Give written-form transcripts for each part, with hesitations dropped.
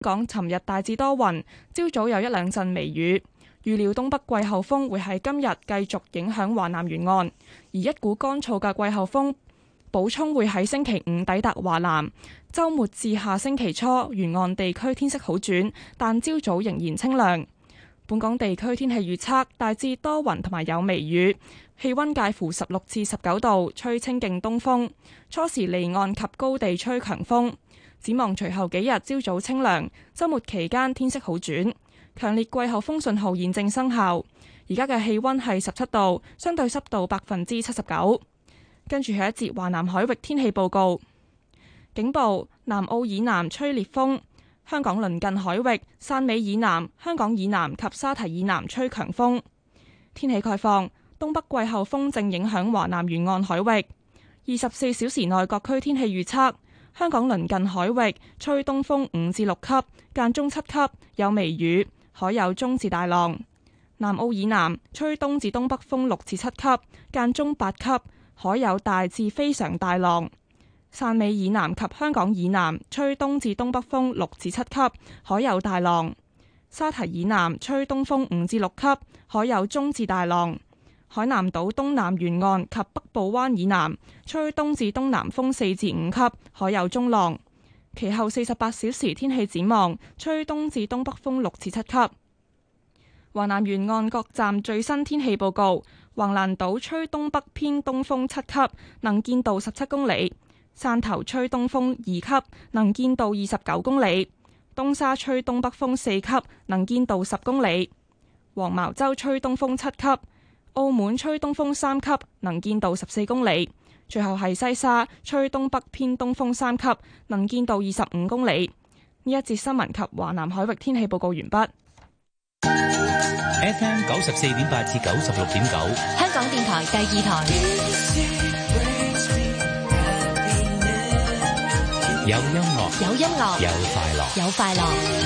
港尋日大致多雲，朝早有一兩陣微雨。預料東北季候風會喺今日繼續影響華南沿岸，而一股乾燥嘅季候風補充會喺星期五抵達華南。週末至下星期初，沿岸地區天色好轉，但朝早仍然清涼。本港地區天氣預測大致多雲同埋有微雨，氣溫介乎16至19度，吹清勁東風。初時離岸及高地吹強風。展望隨後幾日朝早清涼，週末期間天色好轉。強烈季候風信號現正生效。而家嘅氣溫係17度，相對濕度79%。跟住係一節華南海域天氣報告。警報：南澳以南吹烈風，香港鄰近海域、汕尾以南、香港以南及沙堤以南吹強風。天氣概況：東北季候風正影響華南沿岸海域。24小時內各區天氣預測：香港鄰近海域吹東風5至6級，間中7級，有微雨，海有中至大浪。南澳以南吹東至東北風6至7級，間中8級，海有大至非常大浪。汕尾以南及香港以南吹東至東北風6至7級，海有大浪。沙堤以南吹東風5至6級，海有中至大浪。海南島東南沿岸及北部灣以南吹東至東南風4至5級，海有中浪。其後48小時天氣展望，吹東至東北風6至7級。華南沿岸各站最新天氣報告：橫瀾島吹東北偏東風7級，能見度17公里；汕頭吹東風2級，能見度29公里；東沙吹東北風4級，能見度10公里；黃茅洲吹東風7級；澳門吹東風3級，能見度14公里。最後係西沙吹東北偏東風3級，能見度25公里。呢一節新聞及華南海域天氣報告完畢。 FM 94.8至96.9， 香港電台第2台。 有音樂， 有音樂， 有快樂， 有快樂。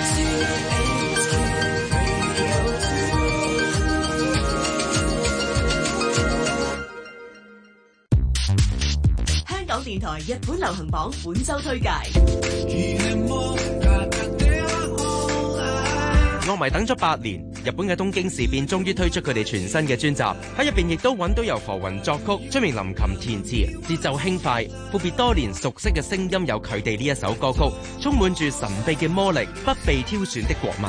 香港電台日本流行榜本周推介。 樂迷等咗8年，日本嘅東京事變終於推出佢哋全新嘅專輯，喺入邊亦都揾到由浮雲作曲、追名林琴填詞，節奏輕快，闊別多年熟悉嘅聲音有佢哋呢一首歌曲，充滿住神秘嘅魔力，不被挑選的國民。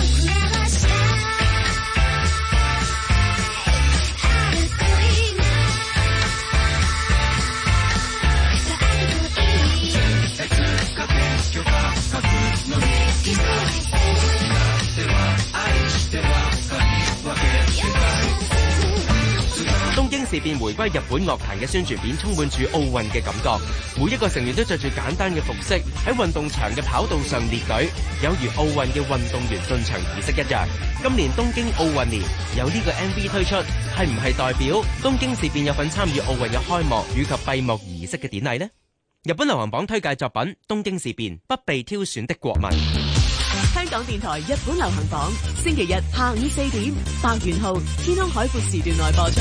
東京事變回歸日本樂壇嘅宣傳片充滿住奧運嘅感覺，每一個成員都着住簡單嘅服飾喺運動場嘅跑道上列隊，有如奧運嘅運動員進場儀式一樣。今年東京奧運年有呢個 MV 推出，係唔係代表東京事變有份參與奧運嘅開幕以及閉幕儀式嘅典禮呢？日本流行榜推介作品《東京事變》，不被挑選的國民。 香港電台日本流行榜，星期日下午4點，白元號天空海闊時段內播出。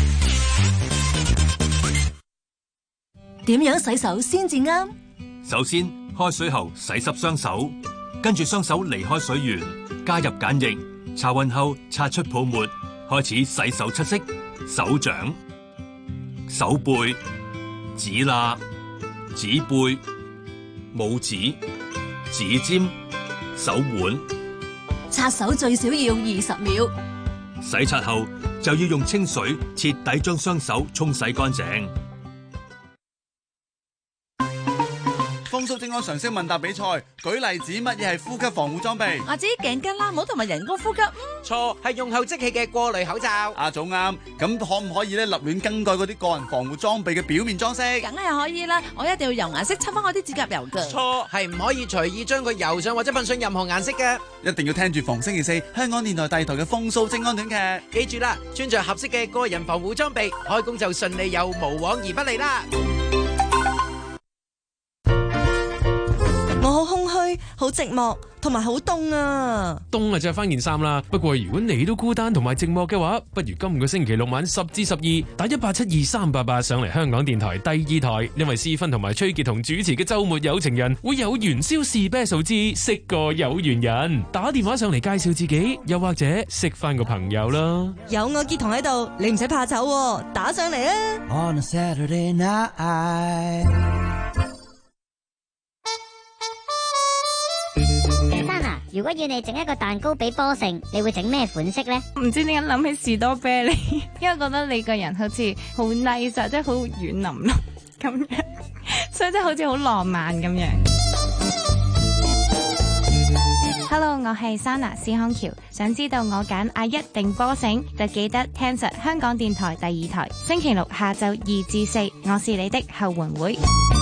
點樣洗手先至啱？ 首先，開水後洗濕雙手，跟住雙手離開水源，加入鹼液，搽勻後擦出泡沫，開始洗手七式：手掌、手背、指罅、指背、拇指、指尖、手腕。 擦手最少要20秒。 洗刷後就要用清水徹底將雙手沖洗乾淨。 風騷精安常識問答比賽，舉例子乜嘢係呼吸防護裝備？ 我知頸巾啦，帽同埋人工呼吸。 錯，係用後即棄嘅過濾口罩。 阿祖啱，咁可唔可以立亂更改嗰啲個人防護裝備嘅表面裝飾？ 梗係可以啦，我一定要油顏色，擦翻我啲指甲油㗎。 錯，係唔可以隨意將佢油上或者噴上任何顏色嘅。 一定要聽住逢星期4香港電台第2台嘅風騷精安短劇。記住啦，穿着合適嘅個人防護裝備，開工就順利又無往而不利啦。 我好空虛， 好寂寞，同埋好凍啊！ 凍啊，着翻件衫啦。不過如果你都孤單同埋寂寞嘅話，不如今個星期六晚10至12打1872388上嚟香港電台第2台，因為思芬同埋崔傑同主持嘅週末有情人會有元宵試啤數之識個有緣人，打電話上嚟介紹自己，又或者識翻個朋友啦。 有我傑彤喺度，你唔使怕醜，打上嚟啊！On a Saturday night。 如果要你整一個蛋糕俾波成，你會整咩款式呢？ 唔知點解諗起士多啤梨，因為覺得你個人好似好 nice， 即係好軟腍腍咁樣，所以即係好似好浪漫咁樣。Hello， 我係 Sana 施康橋，想知道我揀阿一定波成，就記得聽實香港電台第2台，星期六下晝2至4，我是你的後援會。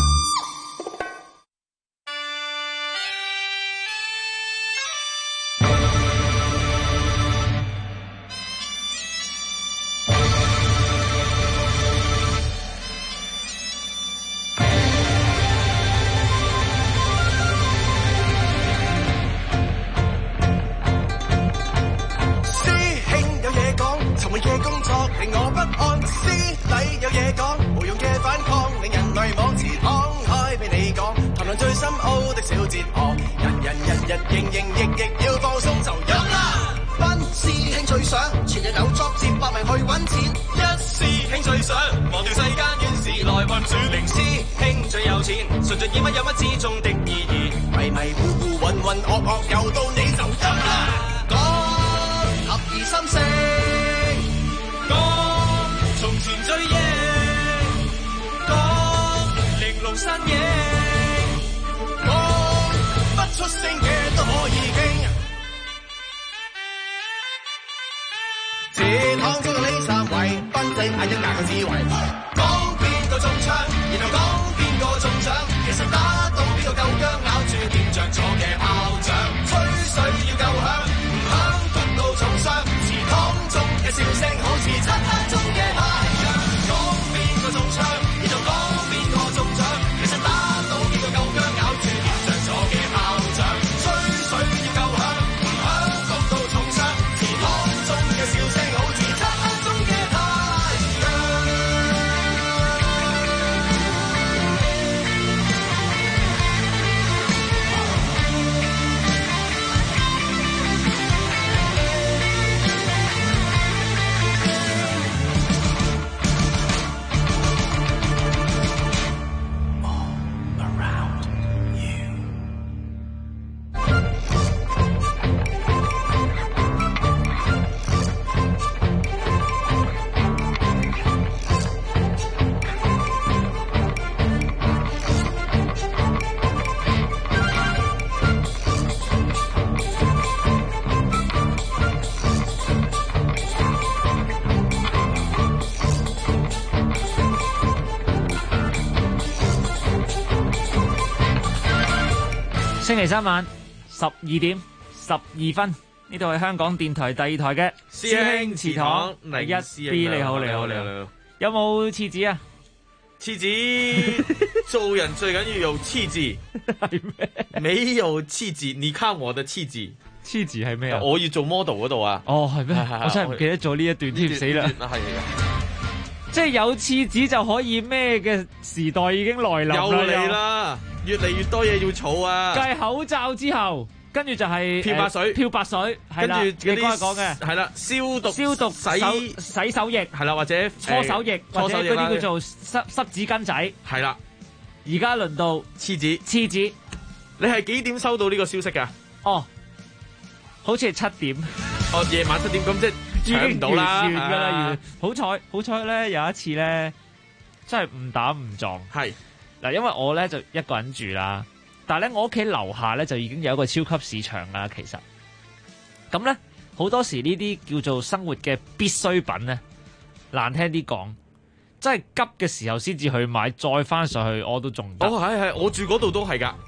星期三晚12點12分，呢度係香港電台第2台嘅師兄祠堂第一 B， 你好，有冇廁紙啊？ 廁紙做人最緊要有廁紙，係咩？沒有廁紙，你看我的廁紙。 廁紙係咩啊？ 我要做 model 嗰度啊。 哦，係咩？我真係唔記得咗呢一段添，死啦！ 係即係有廁紙就可以咩嘅時代已經來臨啦， 又嚟啦！越嚟越多嘢要儲啊！ 繼口罩之後，跟住就係漂白水， 漂白水， 跟住你剛才講嘅係啦，消毒洗手液， 係啦，或者搓手液，或者嗰啲叫做濕紙巾仔， 係啦。 而家輪到廁紙，你係幾點收到呢個消息㗎？ 哦，好似係7點。 哦，夜晚7點，咁即係搶唔到啦。 完㗎啦，好彩咧，有一次咧，真係誤打誤撞。 係。 嗱，因為我咧就一個人住啦，但係咧我屋企樓下咧就已經有一個超級市場啦。其實咁咧好多時呢啲叫做生活嘅必需品咧，難聽啲講，真係急嘅時候先至去買，再翻上去我都仲得。 哦，係，我住嗰度都係㗎。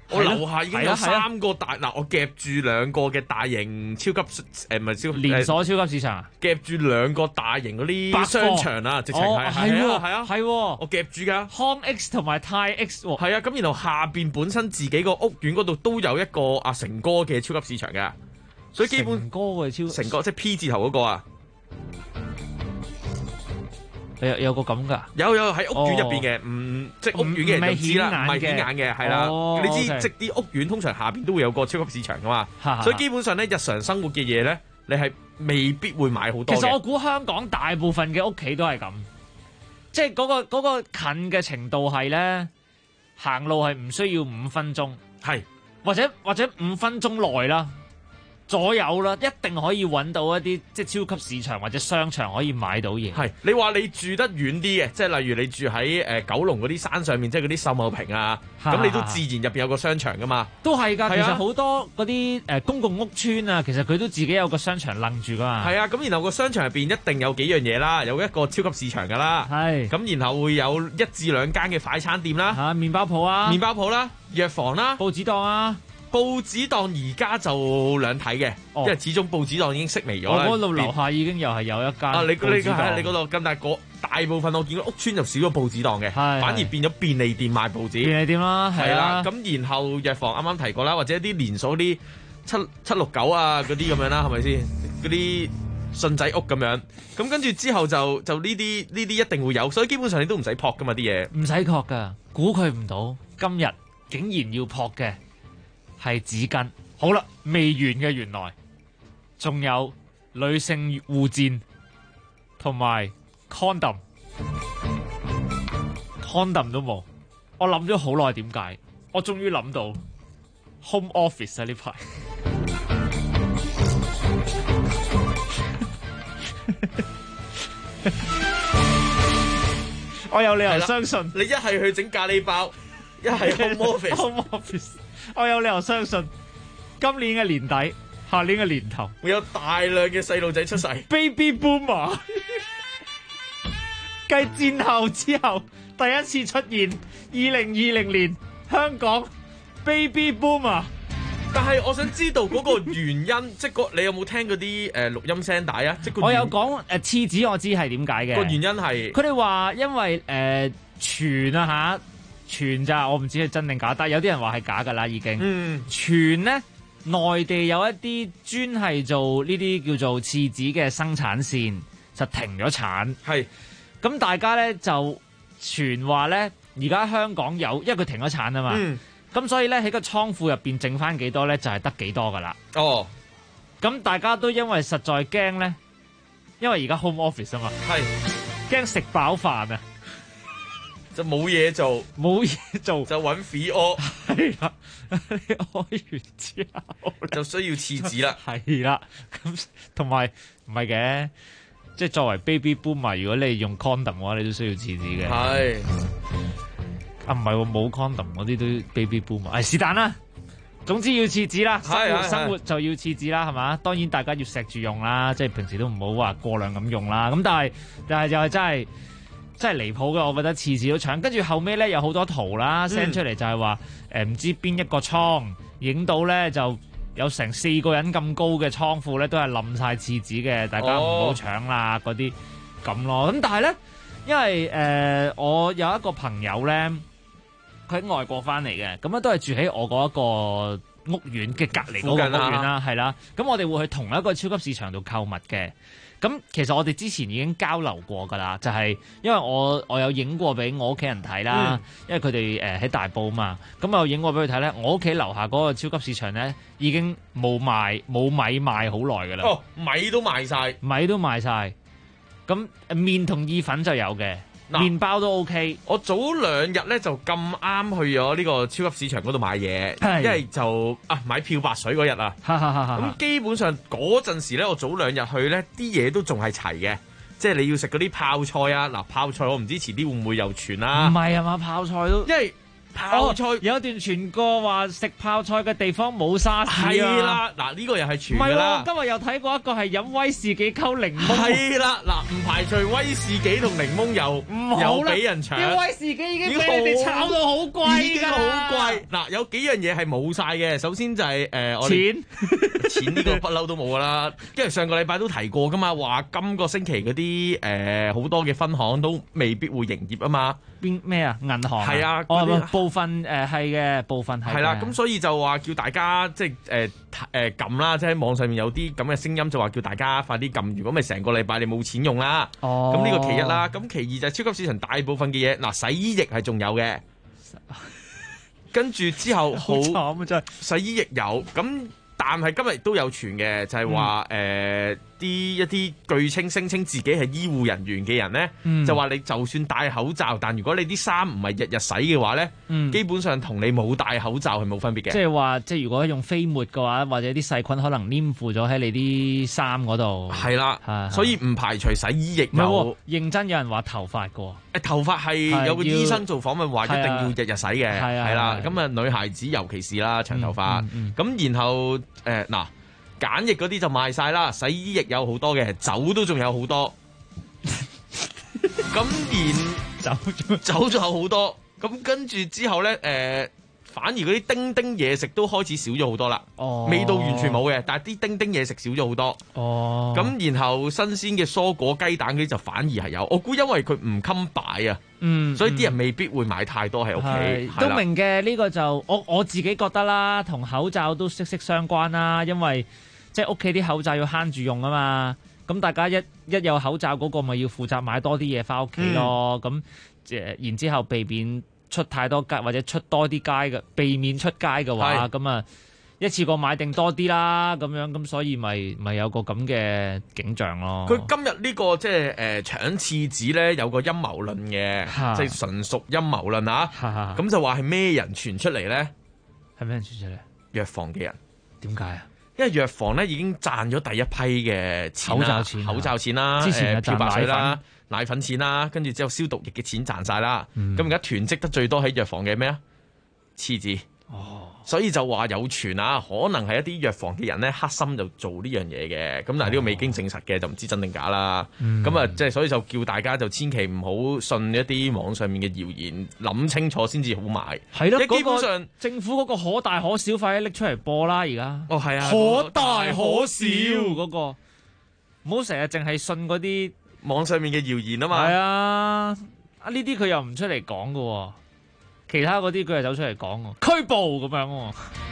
我樓下已經有3個大嗱，我夾住2個嘅大型超級唔係超連鎖超級市場啊， 夾住2個大型嗰啲商場啊，直情係我夾住㗎。 康 X 同埋泰 X 喎， 係啊，咁然後下邊本身自己個屋苑嗰度都有一個阿成哥嘅超級市場嘅，所以基本成哥嘅成哥即係 P 字頭嗰個啊。 有個咁噶， 有喺屋苑入邊嘅，即係屋苑嘅人就知啦，唔係顯眼嘅，係啦。你知即啲屋苑通常下邊都會有個超級市場噶嘛，所以基本上咧日常生活嘅嘢咧，你係未必會買好多。 其實我估香港大部分嘅屋企都係咁，即係嗰個近嘅程度係咧，行路係唔需要5分鐘， 係或者5分鐘內啦。左右啦，一定可以揾到一啲即係超級市場或者商場可以買到嘢。 係你話你住得遠啲嘅，即係例如你住喺九龍嗰啲山上面，即係嗰啲秀茂坪啊，咁你都自然入邊有個商場噶嘛。 都係㗎，其實好多嗰啲公共屋邨啊，其實佢都自己有個商場楞住㗎嘛。 係啊，咁然後個商場入邊一定有幾樣嘢啦，有一個超級市場㗎啦。 係。咁然後會有1至2間嘅快餐店啦。 麵包鋪啊。 麵包鋪啦，藥房啦， 報紙檔啊。 報紙檔而家就兩睇嘅，因為始終報紙檔已經式微咗啦。 我嗰度樓下已經又係有一間。 你嗰度咁，但係大部分我見到屋邨就少咗報紙檔嘅，反而變咗便利店賣報紙。 便利店啦，係啦。 咁然後藥房啱啱提過啦，或者一啲連鎖啲769啊嗰啲咁樣啦，係咪先？嗰啲信仔屋咁樣。咁跟住之後就呢啲一定會有，所以基本上你都唔使撲噶嘛啲嘢。 唔使撲㗎，估佢唔到今日竟然要撲嘅。係紙巾，好啦，未完嘅原來，仲有女性護墊同埋 condom 都冇。我諗咗好耐，點解？我終於諗到 home office 啊呢排。我有理由相信你一係去整咖喱包，一係 home office。我有理由相信今年嘅年底、下年嘅年頭會有大量嘅細路仔出世。 Baby Boomer 繼戰後之後第一次出現，2020年香港 Baby Boomer。 但係我想知道嗰個原因，即係你有冇聽嗰啲錄音聲帶啊？即我有講廁紙，我知係點解嘅。 個原因係佢哋話因為傳啊嚇。傳咋，我唔知係真定假，但係有啲人話係假㗎啦，已經。傳呢，內地有一啲專係做呢啲叫做廁紙嘅生產線，就停咗產。 係。 咁大家呢就傳話呢，而家香港有，因為佢停咗產啊嘛。咁所以呢，喺個倉庫入邊剩翻幾多呢，就係得幾多㗎啦。 哦。 咁大家都因為實在驚呢，因為而家 home office 啊嘛。 係。 驚食飽飯啊！ 就冇嘢做就揾肥屙， 係啦，你屙完之後就需要廁紙啦， 係啦，咁同埋唔係嘅，即係作為 baby boomer，如果你用 condom 嘅話，你都需要廁紙嘅。 係啊，唔係喎，冇 condom 嗰啲都 baby boomer，係是但啦。總之要廁紙啦，生活就要廁紙啦，係嘛？當然大家要錫住用啦，即係平時都唔好話過量咁用啦。咁但係又係真係離譜嘅，我覺得廁紙都搶。跟住後尾咧有好多圖啦 send 出嚟，就係話唔知邊一個倉影到咧就有成4個人咁高嘅倉庫咧都係冧晒廁紙嘅，大家唔好搶啦嗰啲咁咯。咁但係咧，因為我有一個朋友咧，佢喺外國翻嚟嘅，咁都係住喺我嗰一個屋苑嘅隔離嗰個屋苑啦，係啦。咁我哋會去同一個超級市場度購物嘅。咁其實我哋之前已經交流過㗎啦，就係因為我有影過俾我屋企人睇啦，因為佢哋喺大埔嘛，咁我影過俾佢睇咧，我屋企樓下嗰個超級市場咧已經冇米賣好耐㗎啦。 哦，米都賣晒，咁麵同意粉就有嘅。麵包都 OK， 我早2日咧就咁啱去咗呢個超級市場嗰度買嘢，因為就買漂白水嗰日啊，咁基本上嗰陣時咧，我早2日去咧，啲嘢都仲係齊嘅，即係你要食嗰啲泡菜啊，嗱泡菜我唔知遲啲會唔會又傳啦， 唔係啊嘛，泡菜都， 因為泡菜有段傳過話食泡菜嘅地方冇沙士啊。 係啦，嗱呢個又係傳㗎唔係啦。 喎，今日又睇過一個係飲威士忌溝檸檬。 係啦，嗱唔排除威士忌同檸檬又俾人搶。 啲威士忌已經俾你哋炒到好貴㗎， 已經好貴。嗱有幾樣嘢係冇晒嘅，首先就係我錢呢個不嬲都冇㗎啦。因為上個禮拜都提過㗎嘛，話今個星期嗰啲好多嘅分行都未必會營業啊嘛。 邊咩啊？銀行係啊， 部分係嘅，部分係。 係啦，咁所以就話叫大家即係撳啦，即係喺網上面有啲咁嘅聲音就話叫大家快啲撳，如果咪成個禮拜你冇錢用啦。 哦，咁呢個其一啦，咁其二就係超級市場大部分嘅嘢，嗱洗衣液係仲有嘅，跟住之後好慘啊真係， 洗衣液有咁。但係今日都有傳嘅，就係話一啲據稱聲稱自己係醫護人員嘅人咧，就話你就算戴口罩，但如果你啲衫唔係日日洗嘅話咧，基本上同你冇戴口罩係冇分別嘅。 即係話，即係如果用飛沫嘅話，或者啲細菌可能黏附咗喺你啲衫嗰度。 係啦，所以唔排除洗衣液有。唔係認真有人話頭髮嘅喎。 頭髮係有個醫生做訪問話一定要日日洗嘅，係啦。咁啊女孩子尤其是啦長頭髮，咁然後嗱。鹼液嗰啲就賣晒啦，洗衣液有好多嘅，酒都仲有好多，咁酒仲有好多，咁跟住之後咧，反而嗰啲叮叮嘢食都開始少咗好多啦。哦，味道完全冇嘅，但係啲叮叮嘢食少咗好多。哦，咁然後新鮮嘅蔬果、雞蛋嗰啲就反而係有。我估因為佢唔襟擺啊，所以啲人未必會買太多喺屋企。 都明嘅，呢個就我自己覺得啦，同口罩都息息相關啦，因為即係屋企啲口罩要慳住用啊嘛。咁大家一有口罩嗰個咪要負責買多啲嘢翻屋企咯。咁然之後避免出太多街或者出多啲街嘅，避免出街嘅話，咁啊一次過買定多啲啦，咁樣咁所以咪有個咁嘅景象咯。 佢今日呢個即係搶廁紙咧，有個陰謀論嘅，即係純屬陰謀論啊！咁就話係咩人傳出嚟咧？ 係咩人傳出嚟？ 藥房嘅人。 點解啊？ 因為藥房咧已經賺咗第一批嘅錢啦，口罩錢啦， 之前漂白水啦、奶粉錢啦，跟住之後消毒液嘅錢賺晒啦。咁而家囤積得最多喺藥房嘅咩啊？廁紙。哦，所以就話有傳啊，可能係一啲藥房嘅人咧黑心就做呢樣嘢嘅。咁但係呢個未經證實嘅，就唔知真定假啦。咁啊，即係所以就叫大家就千祈唔好信一啲網上面嘅謠言，諗清楚先至好買。 係咯， 基本上政府嗰個可大可小快啲拎出嚟播啦，而家。 哦，係啊， 可大可小嗰個，唔好成日淨係信嗰啲網上面嘅謠言啊嘛。 係啊，呢啲佢又唔出嚟講噶。其他嗰啲佢係走出嚟講喎，拘捕咁樣喎。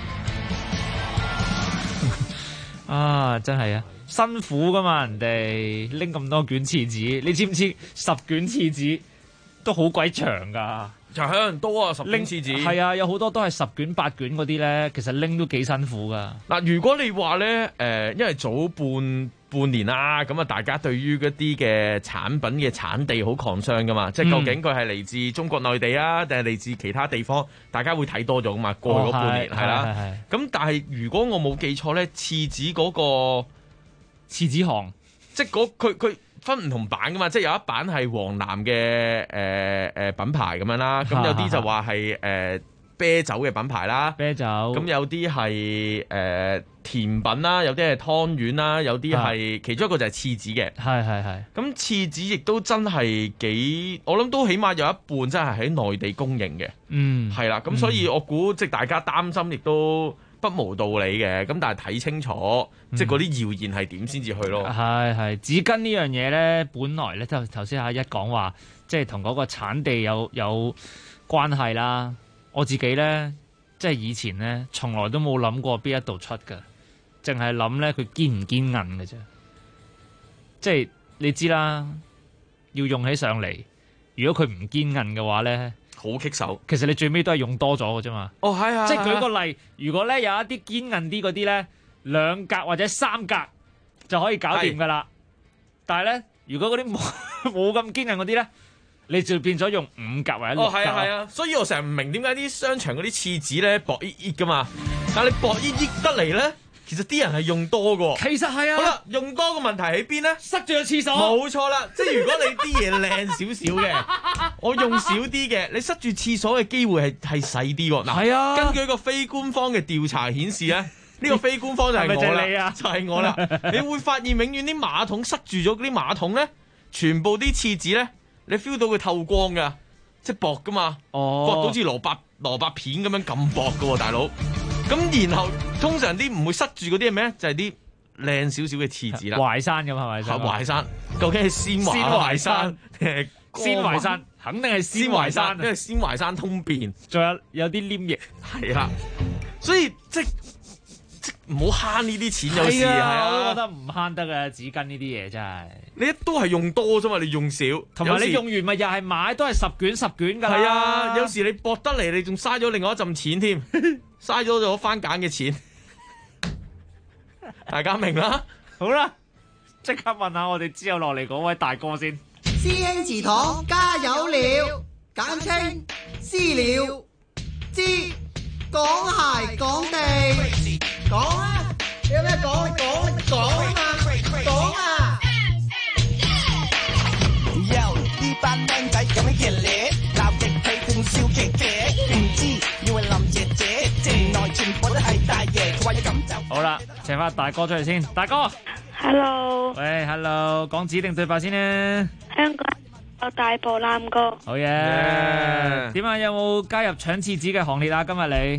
啊，真係啊，辛苦噶嘛，人哋拎咁多卷廁紙，你知唔知10卷廁紙都好鬼長噶？ 長多啊，10卷廁紙。 係啊，有好多都係10卷8卷嗰啲咧，其實拎都幾辛苦噶。 嗱，如果你話咧，因為早半年啦，咁啊，大家對於嗰啲嘅產品嘅產地好concern噶嘛，即係究竟佢係嚟自中國內地啊，定係嚟自其他地方？大家會睇多咗噶嘛？過去嗰半年係啦，咁但係如果我冇記錯咧，廁紙嗰個廁紙行， 即係佢分唔同版噶嘛，即係有一版係黃藍嘅品牌咁樣啦，咁有啲就話係啤酒嘅品牌啦， 啤酒，咁有啲係甜品啦，有啲係湯圓啦，有啲係其中一個就係廁紙嘅， 係。 咁廁紙亦都真係幾，我諗都起碼有一半真係喺內地供應嘅，係啦，咁所以我估即係大家擔心亦都不無道理嘅，咁但係睇清楚，即係嗰啲謠言係點先至去咯。 係紙巾呢樣嘢咧，本來咧就頭先阿一講話，即係同嗰個產地有關係啦。我自己咧，即係以前咧，從來都冇諗過邊一度出㗎，淨係諗咧佢堅唔堅韌嘅啫。即係你知啦，要用起上嚟，如果佢唔堅韌嘅話咧， 好棘手。 其實你最尾都係用多咗嘅啫嘛。 哦，係啊。 即係舉個例，如果咧有一啲堅韌啲嗰啲咧，2格或者3格就可以搞掂㗎啦。但係咧，如果嗰啲冇咁堅韌嗰啲咧，你就變咗用5格或者6格。 哦，係啊，係啊，所以我成日唔明點解啲商場嗰啲廁紙咧薄ít ít噶嘛，但係你薄ít ít得嚟咧， 其實啲人係用多㗎。 其實係啊。 好啦，用多個問題喺邊咧？ 塞住個廁所。 冇錯啦，即係如果你啲嘢靚少少嘅，我用少啲嘅，你塞住廁所嘅機會係細啲喎。嗱， 係啊。 根據一個非官方嘅調查顯示咧，呢個非官方就係我啦，就係我啦。你會發現永遠啲馬桶塞住咗嗰啲馬桶咧，全部啲廁紙咧，你 feel 到佢透光㗎，即係薄㗎嘛。薄到好似蘿蔔片咁樣咁薄㗎喎，大佬。咁然後通常啲唔會塞住嗰啲係咩咧？就係啲靚少少嘅廁紙啦。 淮山咁係咪？ 淮山究竟係鮮淮山定係鮮淮山？肯定係鮮淮山， 因為鮮淮山通便， 仲有啲黏液。 係啦，所以即唔好慳呢啲錢，有時係啊， 我都覺得唔慳得嘅紙巾呢啲嘢真係。 你都係用多啫嘛，你用少， 同埋你用完咪又係買，都係10卷㗎啦。 係啊，有時你搏得嚟，你仲嘥咗另外一陣錢添，嘥咗番梘嘅錢。大家明啦？ 好啦，即刻問下我哋之後落嚟嗰位大哥先。 師兄祠堂加油了，簡稱私了，知講鞋講地，講啊！有咩講啊嘛，講啊！ Yo， 呢班靚仔咁樣熱烈，鬧極氣歡笑騎騎，唔知以為林姐姐，城內全部都係大爺，佢話要咁就。 好啦，請翻大哥出嚟先，大哥。 Hello。 喂 ，Hello， 講指定對白先啦。 香港有大步攬過。 好嘢。點啊？有冇加入搶廁紙嘅行列啊？今日你？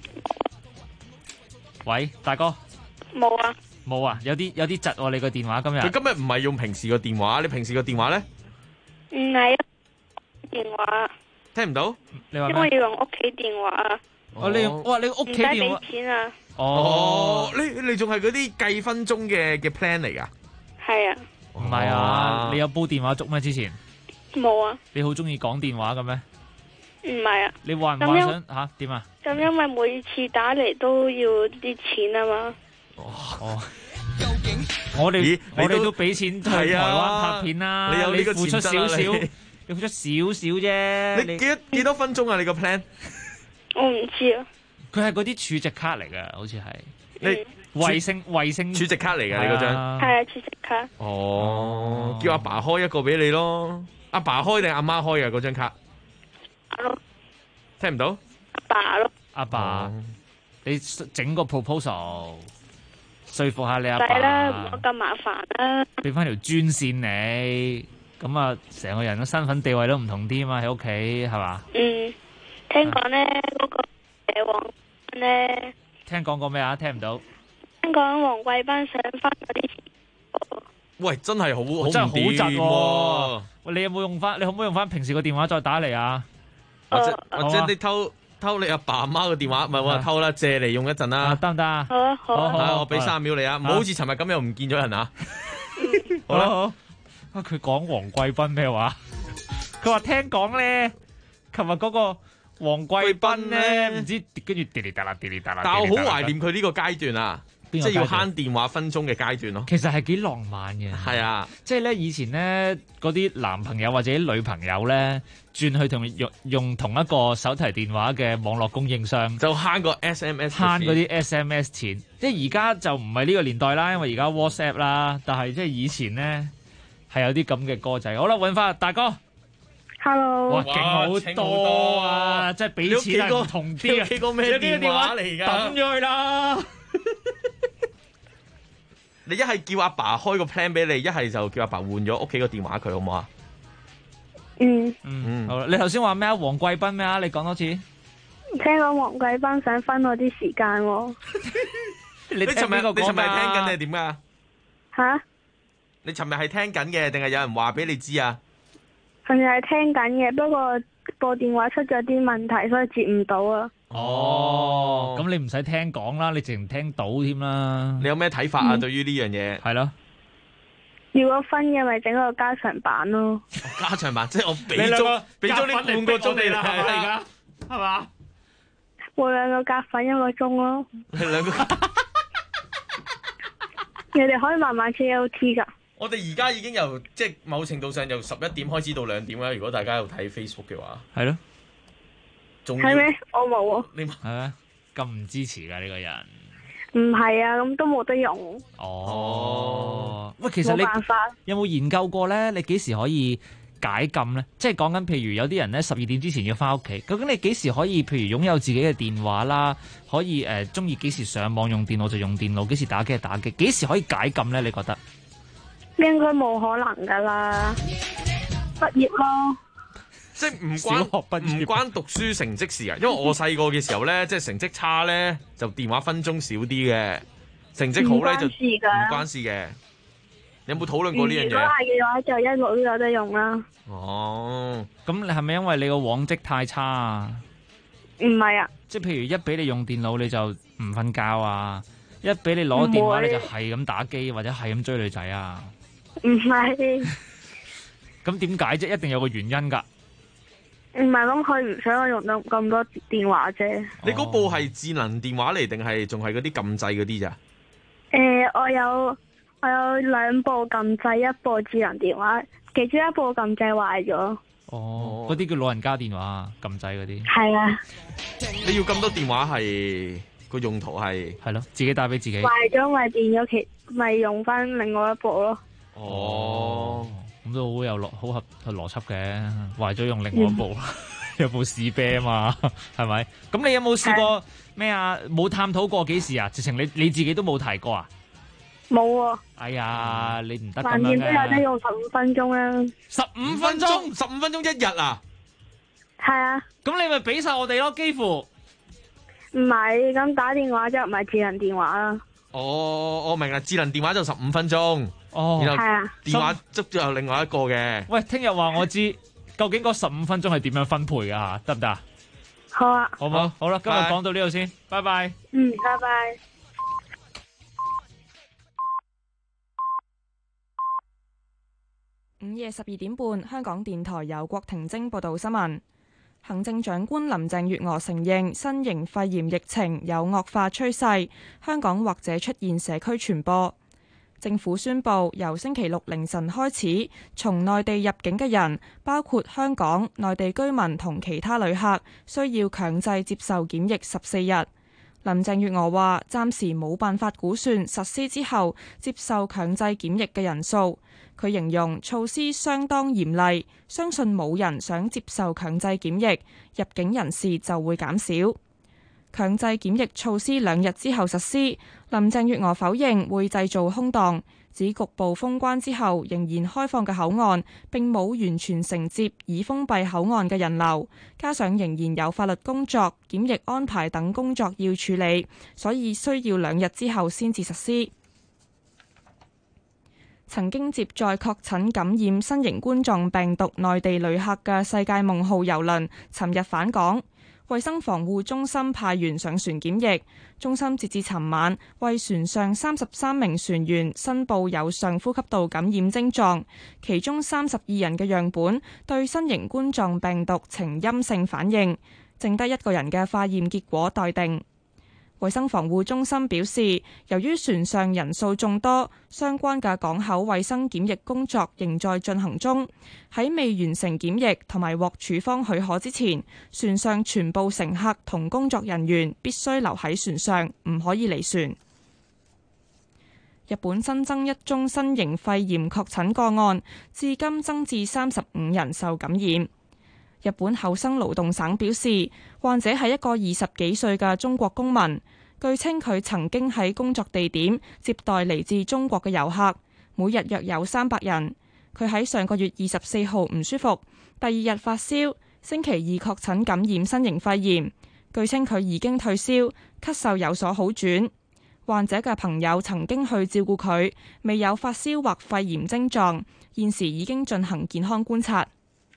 喂，大哥。 冇啊。 冇啊？有啲窒喎，你個電話今日。 佢今日唔係用平時個電話，你平時個電話咧？ 唔係電話。 聽唔到？ 你話咩？ 因為要用屋企電話。 你用哇？你屋企電話？ 唔使俾錢啊！ 你仲係嗰啲計分鐘嘅 plan 嚟噶？ 係啊。 唔係啊？你有煲電話粥咩？之前冇啊。 你好中意講電話嘅咩？ 唔係啊。 你話唔話想吓點啊？ 咁因為每次打嚟都要啲錢啊嘛。 哦。我哋都俾錢去台灣拍片啦。 你有呢個付出少少， 你付出少少啫。 你幾多分鐘啊？你個 plan？ 我唔知啊。 佢係嗰啲儲值卡嚟噶，好似係。 你衛星儲值卡嚟㗎，你嗰張。 係啊，儲值卡。 哦，叫阿爸開一個俾你咯。阿爸開定阿媽開啊？嗰張卡。聽唔到？ 阿爸咯。 阿爸，你整個 proposal， 說服下你阿爸。 係啦，唔好咁麻煩啦。 俾翻條專線你，咁啊，成個人嘅身份地位都唔同啲嘛，喺屋企係嘛？ 嗯，聽講咧嗰個黃咧。 聽講過咩啊？聽唔到。 聽講黃貴賓想翻嗰啲錢。 喂，真係好， 真係好窒喎！喂，你有冇用翻？你可唔可以用翻平時個電話再打嚟啊？ 或者你偷你阿爸阿媽個電話，唔係我偷啦，借嚟用一陣啦， 得唔得啊？ 好啊，好。 我俾3秒你啊，唔好好似尋日咁又唔見咗人啊！ 好啦，好。啊，佢講黃貴賓咩話？佢話聽講咧，琴日嗰個。黃貴賓咧，唔知跟住滴哩嗒啦，滴哩嗒啦。 但係我好懷念佢呢個階段啊，即係要慳電話分鐘嘅階段咯。 其實係幾浪漫嘅。 係啊， 即係咧以前咧嗰啲男朋友或者女朋友咧轉去用同一個手提電話嘅網絡供應商， 就慳個 SMS， 慳嗰啲 SMS 錢。即係而家就唔係呢個年代啦，因為而家 WhatsApp 啦。但係即係以前咧係有啲咁嘅歌仔。好啦，揾翻大哥。 Hello， 哇，勁好多啊！即係俾錢係唔同啲啊！ 幾個咩電話嚟㗎？ 抌咗佢啦！ 你一係叫阿爸開個 plan 俾你，一係就叫阿爸換咗屋企個電話佢，好唔好啊？ 好啦，你頭先話咩啊？黃貴賓咩啊？你講多次。 聽講黃貴賓想分我啲時間喎。 你尋日係聽緊定係點㗎？ 吓？ 你尋日係聽緊嘅，定係有人話俾你知啊？ 仲係聽緊嘅，不過部電話出咗啲問題，所以接唔到啊。 哦，咁你唔使聽講啦，你淨聽到添啦。 你有咩睇法啊？對於呢樣嘢？ 係咯。 如果分嘅咪整個加長版咯。 加長版即係我俾咗呢半個鐘你啦，係咪而家？ 係嘛？ 每兩個夾粉1個鐘咯。 你兩個？ 你哋可以慢慢 KOT 噶。 我哋而家已經由即係某程度上由11點開始到2點啦。如果大家有睇 Facebook 嘅話， 係咯， 仲係咩？我冇啊。 你係咩？咁唔支持㗎呢個人？ 唔係啊，咁都冇得用。 哦，喂，其實你冇辦法。 有冇研究過咧？你幾時可以解禁咧？即係講緊，譬如有啲人咧12點之前要翻屋企，究竟你幾時可以，譬如擁有自己嘅電話啦，可以中意幾時上網用電腦就用電腦，幾時打機就打機，幾時可以解禁咧？你覺得？ 應該冇可能噶啦，畢業咯。 即係唔關讀書成績事啊，因為我細個嘅時候咧，即係成績差咧，就電話分鐘少啲嘅，成績好咧就唔關事嘅。你有冇討論過呢樣嘢？ 如果係嘅話，就一路都有得用啦。 哦，咁你係咪因為你個往績太差啊？ 唔係啊， 即係譬如一俾你用電腦你就唔瞓覺啊，一俾你攞電話你就係咁打機或者係咁追女仔啊？ 唔係。 咁點解啫？一定有個原因㗎。 唔係咁，佢唔想我用到咁多電話啫。 你嗰部係智能電話嚟定係仲係嗰啲撳掣嗰啲咋？ 我有2部撳掣，一部智能電話，其中一部撳掣壞咗。 哦，嗰啲叫老人家電話撳掣嗰啲。 係啊。 你要咁多電話係個用途係咯，自己帶俾自己。 壞咗咪變咗咪用翻另外一部咯。 哦。 咁都好有好合邏輯嘅，壞咗用另外一部，有部試啤啊嘛，係咪？咁你有冇試過咩啊？冇探討過幾時啊？直情你自己都冇提過啊？ 冇喎。 哎呀，你唔得咁樣嘅。 橫掂都有得用15分鐘啦。 15分鐘，15分鐘一日啊？ 係啊。 咁你咪俾晒我哋咯，幾乎。 唔係，咁打電話就唔係智能電話啦。 哦，我明啦，智能電話就15分鐘。 哦， 然後電話捉咗有另外一個嘅。 喂，聽日話我知，究竟嗰15分鐘係點樣分配㗎吓？得唔得啊？ 好啊。 好唔好？好啦，今日講到呢度先，拜拜。 拜拜。 午夜12點半，香港電台由郭婷晶報道新聞。行政長官林鄭月娥承認新型肺炎疫情有惡化趨勢，香港或者出現社區傳播。政府宣布，由星期六凌晨開始，從內地入境嘅人，包括香港、內地居民同其他旅客，需要強制接受檢疫14日。林鄭月娥話：暫時冇辦法估算實施之後接受強制檢疫嘅人數。佢形容措施相當嚴厲，相信冇人想接受強制檢疫，入境人士就會減少。強制檢疫措施2日之後實施，林鄭月娥否認會製造空檔，指局部封關之後仍然開放嘅口岸並冇完全承接已封閉口岸嘅人流，加上仍然有法律工作、檢疫安排等工作要處理，所以需要2日之後先至實施。曾經接載確診感染新型冠狀病毒內地旅客嘅世界夢號郵輪尋日返港，衛生防護中心派員上船檢疫。中心截至尋晚為船上33名船員申報有上呼吸道感染症狀，其中32人嘅樣本對新型冠狀病毒呈陰性反應，剩低1個人嘅化驗結果待定。衛生防護中心表示，由於船上人數眾多，相關嘅港口衛生檢疫工作仍在進行中。喺未完成檢疫同埋獲處方許可之前，船上全部乘客同工作人員必須留喺船上，唔可以離船。日本新增1宗新型肺炎確診個案，至今增至35人受感染。日本厚生勞動省表示，患者係一個20幾歲嘅中國公民，據稱佢曾經喺工作地點接待嚟自中國嘅遊客，每日約有300人。佢喺上個月24號唔舒服，第2日發燒，星期2確診感染新型肺炎。據稱佢已經退燒，咳嗽有所好轉。患者嘅朋友曾經去照顧佢，未有發燒或肺炎症狀，現時已經進行健康觀察。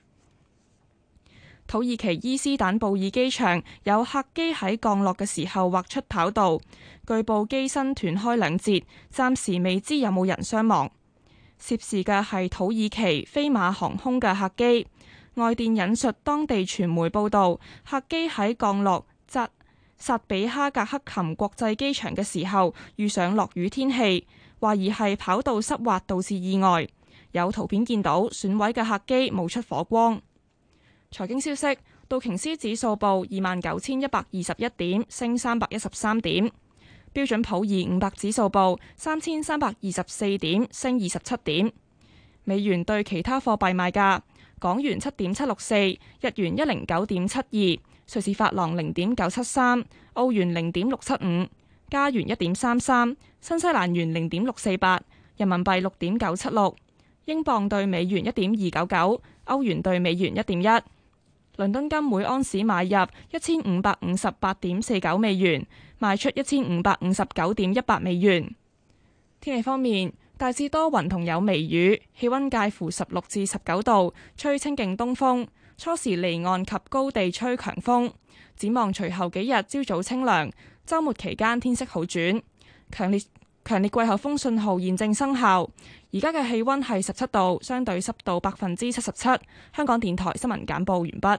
土耳其伊斯坦布爾機場有客機喺降落嘅時候劃出跑道，據報機身斷開2節，暫時未知有冇人傷亡。涉事嘅係土耳其飛馬航空嘅客機。外電引述當地傳媒報道，客機喺降落薩比哈格克琴國際機場嘅時候遇上落雨天氣，懷疑係跑道濕滑導致意外。有圖片見到損毀嘅客機冒出火光。財經消息，道瓊斯指數報29,121點，升313點； 標準普爾500指數報3324點，升27點。美元對其他貨幣賣價：港元7.764，日元109.72，瑞士法郎0.973，澳元0.675，加元1.33，新西蘭元0.648，人民幣6.976，英鎊對美元1.299，歐元對美元1.1。倫敦金每安士買入1558.49美元，賣出1559.18美元。天氣方面，大致多雲同有微雨，氣溫介乎16至19度，吹清勁東風，初時離岸及高地吹強風。展望隨後幾日朝早清涼，週末期間天色好轉。強烈季候風信號現正生效。而家嘅氣溫係17度，相對濕度77%。香港電台新聞簡報完畢。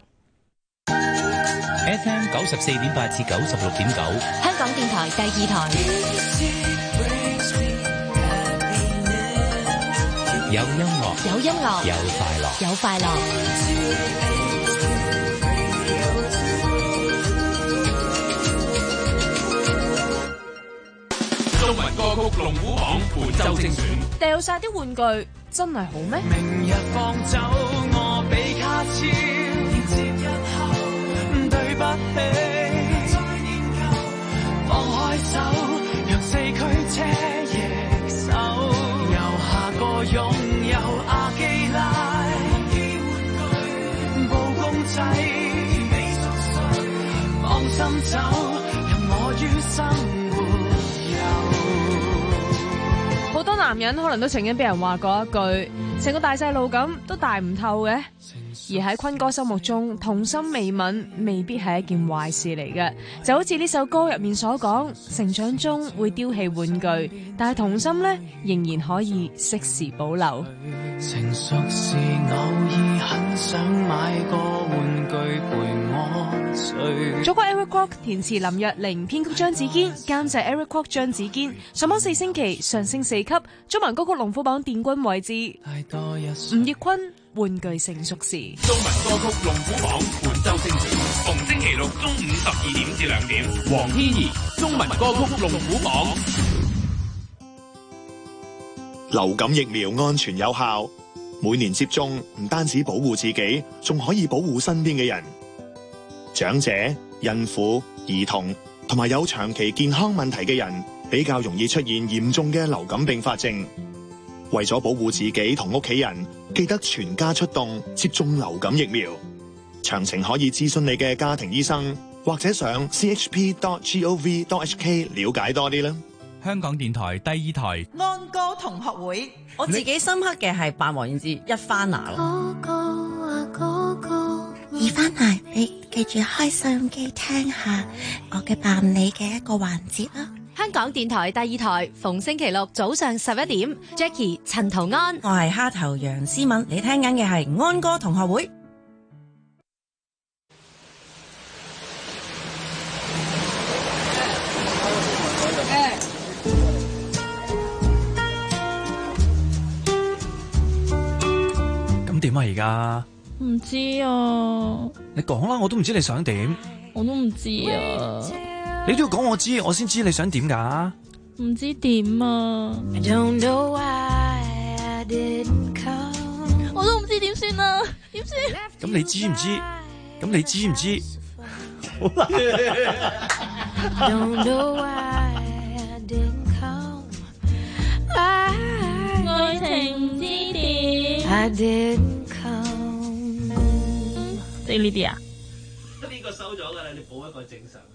FM 94.8至96.9， 香港電台第2台。 有音樂， 有音樂， 有快樂， 有快樂。 中文歌曲龍虎榜本周精選。 掉晒啲玩具真係好咩？ 明日放走我比卡超，連接日後對不起，再研究放開手，讓四驅車易手，由下個擁有阿基拉，布公仔，你熟睡，放心走，任我於生活。 好多男人可能都曾經俾人話過一句，成個大細路咁都大唔透嘅。而喺坤哥心目中，童心未泯未必係一件壞事嚟嘅。就好似呢首歌入面所講，成長中會丟棄玩具，但係童心呢，仍然可以適時保留。 成熟時偶爾很想買個玩具陪我睡。 作曲 Eric Kwok， 填詞林若寧，編曲張子堅，監製 Eric Kwok 張子堅。上榜4星期，上升4級。中文歌曲龍虎榜殿軍位置。吳業坤，玩具成熟時。 中文歌曲龍虎榜本周精選，逢星期六中午12點至2點。黃天怡，中文歌曲龍虎榜。 流感疫苗安全有效，每年接種唔單止保護自己，仲可以保護身邊嘅人。長者、孕婦、兒童同埋有長期健康問題嘅人，比較容易出現嚴重嘅流感併發症。為咗保護自己同屋企人，記得全家出動接種流感疫苗。詳情可以諮詢你嘅家庭醫生，或者上 chp.gov.hk 了解多啲啦。 香港電台第2台安歌同學會，我自己深刻嘅係扮黃燕之一番娜咯。 二番娜，你記住開收音機聽下我嘅扮你嘅一個環節啦。 香港電台第2台，逢星期六早上11點 ，Jackie 陳圖安， 我係蝦頭楊思敏，你聽緊嘅係安歌同學會。 點啊而家？ 唔知啊。 你講啦，我都唔知你想點。 我都唔知啊。 你都要講我知，我先知你想點㗎。 唔知點啊。我都唔知點算啊，點算？ 咁你知唔知？咁你知唔知？好難。 愛情之點。即係呢啲啊？ 呢個收咗㗎啦，你補一個正常。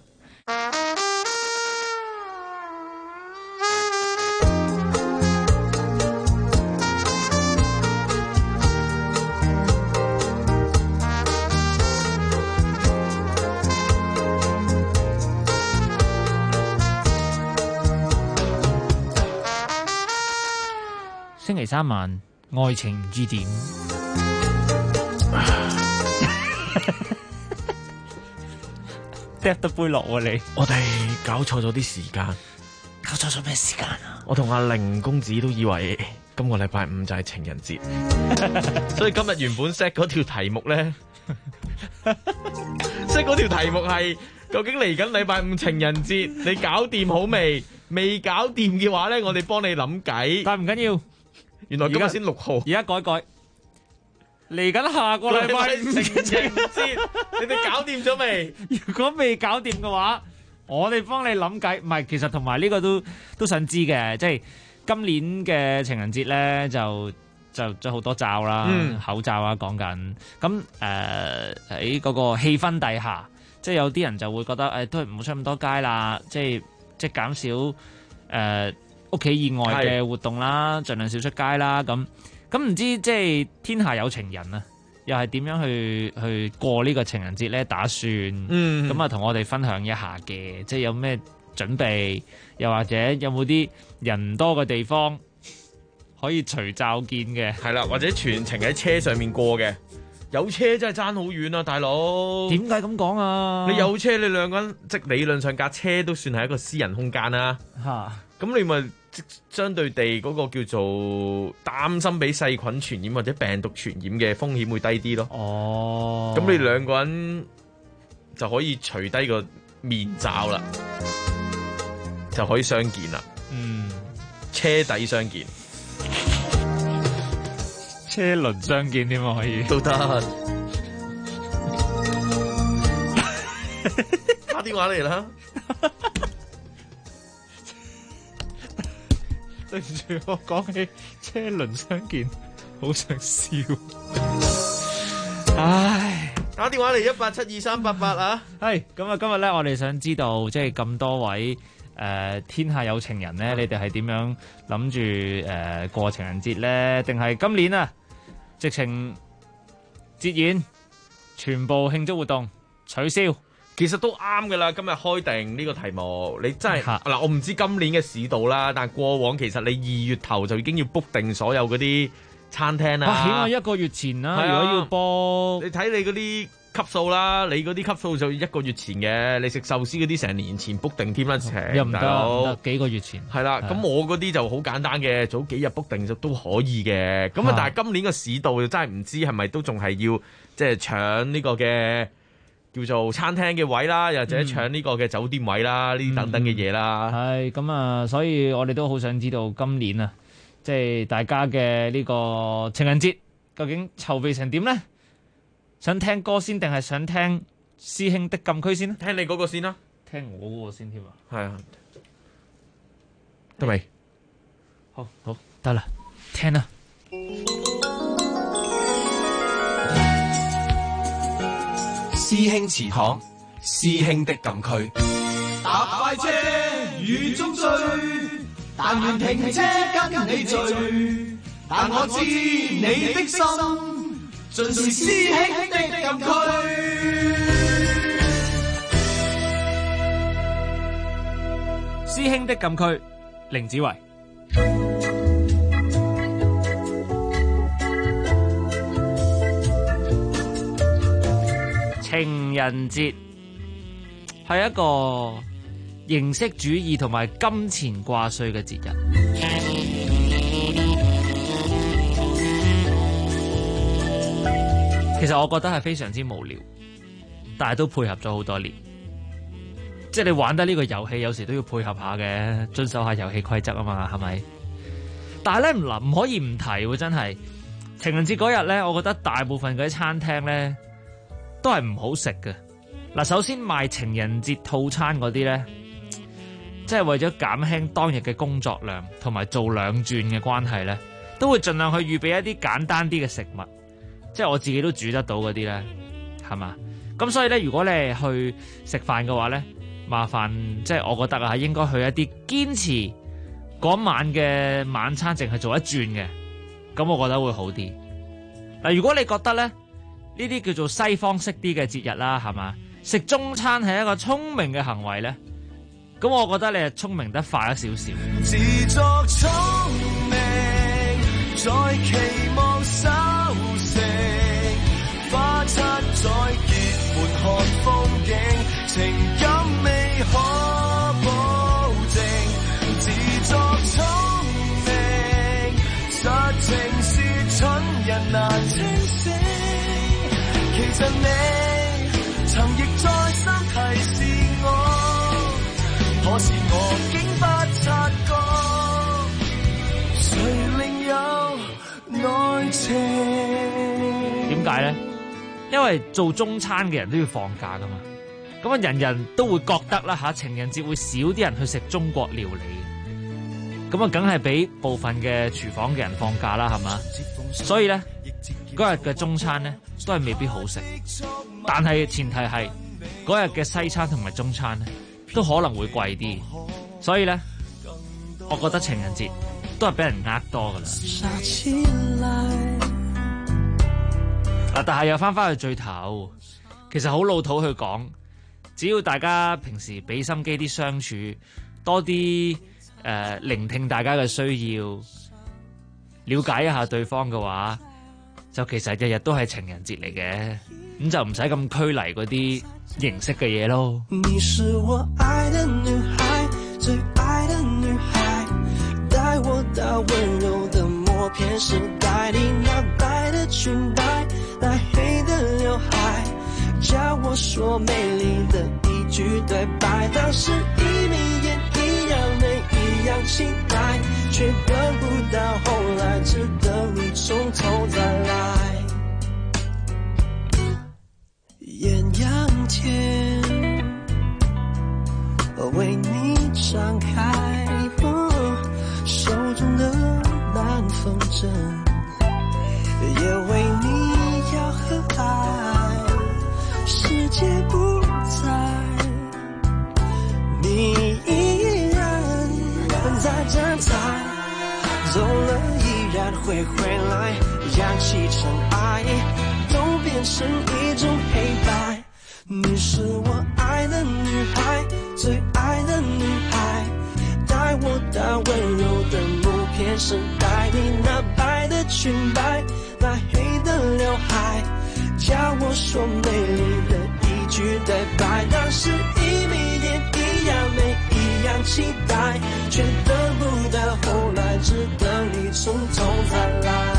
星期3晚，愛情之點。嗒得杯落喎你。 我哋搞錯咗啲時間。 搞錯咗咩時間啊？ 我同阿凌公子都以為今個禮拜5就係情人節，所以今日原本 set 嗰條題目咧，set 嗰條題目係究竟嚟緊禮拜五情人節，你搞掂好未？未搞掂嘅話咧，我哋幫你諗計。 但係唔緊要， 原來今日先6號， 而家改，嚟緊下個禮拜五情人節，你哋搞掂咗未？ 如果未搞掂嘅話，我哋幫你諗計。唔係，其實同埋呢個都想知嘅，即係今年嘅情人節咧就好多罩啦，口罩啊講緊。咁喺嗰個氣氛底下，即係有啲人就會覺得都係唔好出咁多街啦，即係減少屋企以外嘅活動啦，盡量少出街啦。咁唔知即係天下有情人啊，又係點樣去過呢個情人節咧？打算咁啊，同我哋分享一下嘅，即係有咩準備，又或者有冇啲人多嘅地方可以除罩見嘅？ 係啦，或者全程喺車上面過嘅。有車真係爭好遠啊，大佬！ 點解咁講啊？ 你有車，你兩個人即理論上架車都算係一個私人空間啦。咁你咪相對地嗰個叫做擔心俾細菌傳染或者病毒傳染嘅風險會低啲咯。 哦， 咁你兩個人就可以除低個面罩啦，就可以相見啦。車底相見。 車輪相見添啊，可以都得。打電話嚟啦。 對唔住，我講起車輪相見，好想笑。唉， 打電話嚟1872388啊。 係咁啊，今日咧我哋想知道，即係咁多位天下有情人咧，你哋係點樣諗住過情人節咧？定係今年啊？直情節演，全部慶祝活動取消， 其實都啱噶啦。今日開定呢個題目，你真係嗱，我唔知今年嘅市道啦，但係過往其實你2月頭就已經要 book 定所有嗰啲餐廳啦。 起碼1個月前啦，如果要播， 你睇你嗰啲級數啦，你嗰啲級數就1個月前嘅，你食壽司嗰啲成年前 book 定添啦， 又唔得幾個月前。 係啦，咁我嗰啲就好簡單嘅，早幾日 book 定就都可以嘅。咁啊，但係今年個市道就真係唔知係咪都仲係要即係搶呢個嘅叫做餐廳嘅位啦，又或者搶呢個嘅酒店位啦，呢啲等等嘅嘢啦。 係咁啊，所以我哋都好想知道今年啊，即係大家嘅呢個情人節究竟籌備成點咧？想聽歌先定係想聽師兄的禁區先？ 聽你嗰個先啦， 聽我嗰個先添啊。 係啊，得未？ 好得啦，聽啦。 師兄祠堂，師兄的禁區。 搭快車雨中追，但願停車跟你聚，但我知你的心盡是師兄的禁區。 師兄的禁區，凌子維。情人節係一個形式主義同埋金錢掛帥嘅節日。其實我覺得係非常之無聊，但係都配合咗好多年。即係你玩得呢個遊戲，有時都要配合下嘅，遵守下遊戲規則啊嘛，係咪？但係咧唔可以唔提喎，真係情人節嗰日咧，我覺得大部分嗰啲餐廳咧都係唔好食嘅。嗱，首先賣情人節套餐嗰啲咧，即係為咗減輕當日嘅工作量同埋做兩轉嘅關係咧，都會盡量去預備一啲簡單啲嘅食物，即係我自己都煮得到嗰啲咧，係嘛？咁所以咧，如果你係去食飯嘅話咧，麻煩即係我覺得啊，應該去一啲堅持嗰晚嘅晚餐淨係做一轉嘅，咁我覺得會好啲。嗱，如果你覺得咧，呢啲叫做西方式啲嘅節日啦，係嘛？食中餐係一個聰明嘅行為咧，咁我覺得你係聰明得快一少少。 自作聰明，在期望收成，花七再結伴看風景，情感未可保證。自作聰明，實情是蠢人難清醒。其實你曾亦再三提示可是我竟不察覺，誰另有愛情？ 點解咧？因為做中餐嘅人都要放假噶嘛，咁啊人人都會覺得啦嚇，情人節會少啲人去食中國料理，咁啊梗係俾部分嘅廚房嘅人放假啦，係嘛？所以咧嗰日嘅中餐咧都係未必好食，但係前提係嗰日嘅西餐同埋中餐咧都可能會貴啲，所以咧我覺得情人節都係俾人呃多噶啦。但係又翻去最頭，其實好老土去講，只要大家平時俾心機啲相處，多啲聆聽大家嘅需要，了解一下對方嘅話，就其實日日都係情人節嚟嘅，咁就唔使咁拘泥嗰啲形式嘅嘢咯。 你是我愛的女孩，最愛的女孩，帶我到溫柔的默片時代，你那白的裙擺，那黑的劉海，叫我說美麗的一句對白，當時一眯眼一樣美一樣期待，卻等不到後來，只等你從頭再來。豔陽天為你張開，手中的南風箏也為你要和愛，世界不在，你依然在站在，走了依然會回來，揚起塵埃，都變成一種黑白。你是我愛的女孩，最愛的女孩，帶我到溫柔的默片時代，你那白的裙擺，那黑的劉海，叫我說美麗的一句對白，當時一眯眼一樣美一樣期待，卻等不到後來，只等你從頭再來，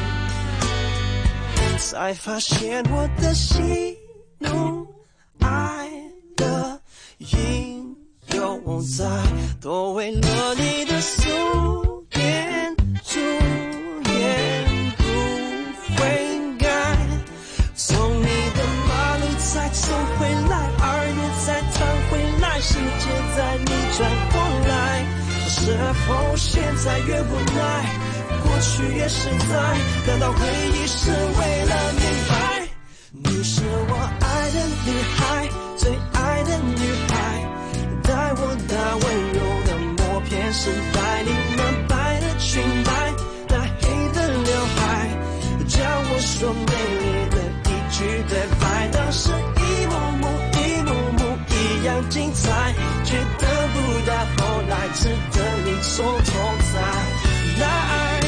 才發現我的喜怒愛的應有在，都為了你的素顏朱顏不會改，從你的馬路再走回來，2月再彈回來，世界在你轉過來，是否現在越無奈，過去越實在，難道回憶是為了明白，你是我愛的女孩，最愛的女孩，帶我到溫柔的默片時代，你那白的裙擺，那黑的劉海，叫我說美麗的一句對白，當時一幕幕一幕幕一樣精彩，卻等不到後來，只等你從頭再來，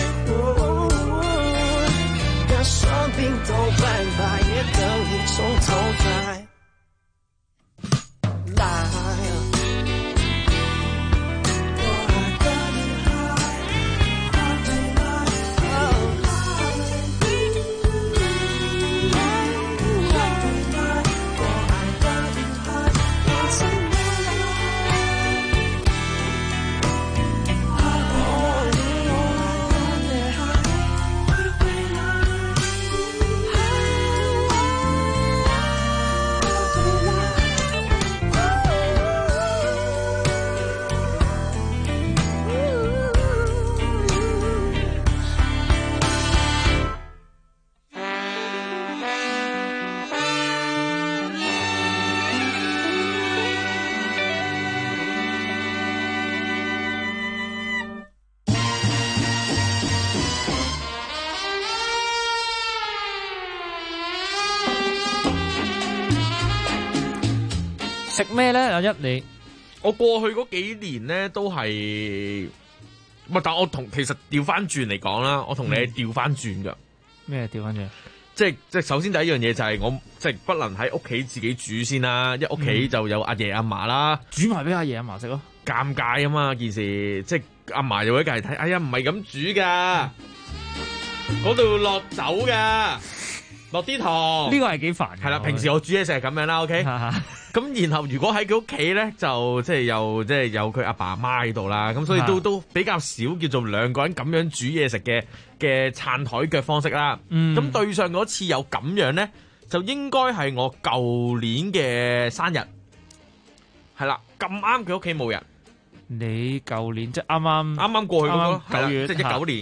讓雙鬢都拜拜，也等你從頭再來。 食咩咧？阿一你， 我過去嗰幾年咧都係，但我其實調翻轉嚟講啦，我同你係調翻轉噶。 咩調翻轉？即係首先第一樣嘢就係我即係不能喺屋企自己煮先啦，因為屋企就有阿爺阿嫲啦， 煮埋俾阿爺阿嫲食咯。 尷尬啊嘛件事，即係阿嫲又會隔籬睇，哎呀唔係咁煮噶，嗰度落酒噶。 落啲糖。 呢個係幾煩嘅。 係啦，平時我煮嘢食係咁樣啦，OK。咁然後如果喺佢屋企咧，就即係有佢阿爸阿媽喺度啦，咁所以都比較少叫做兩個人咁樣煮嘢食嘅撐台腳方式啦。咁對上嗰次有咁樣咧，就應該係我舊年嘅生日，係啦，咁啱佢屋企冇人。 你舊年即係啱啱過去嗰個 9月， 即係19年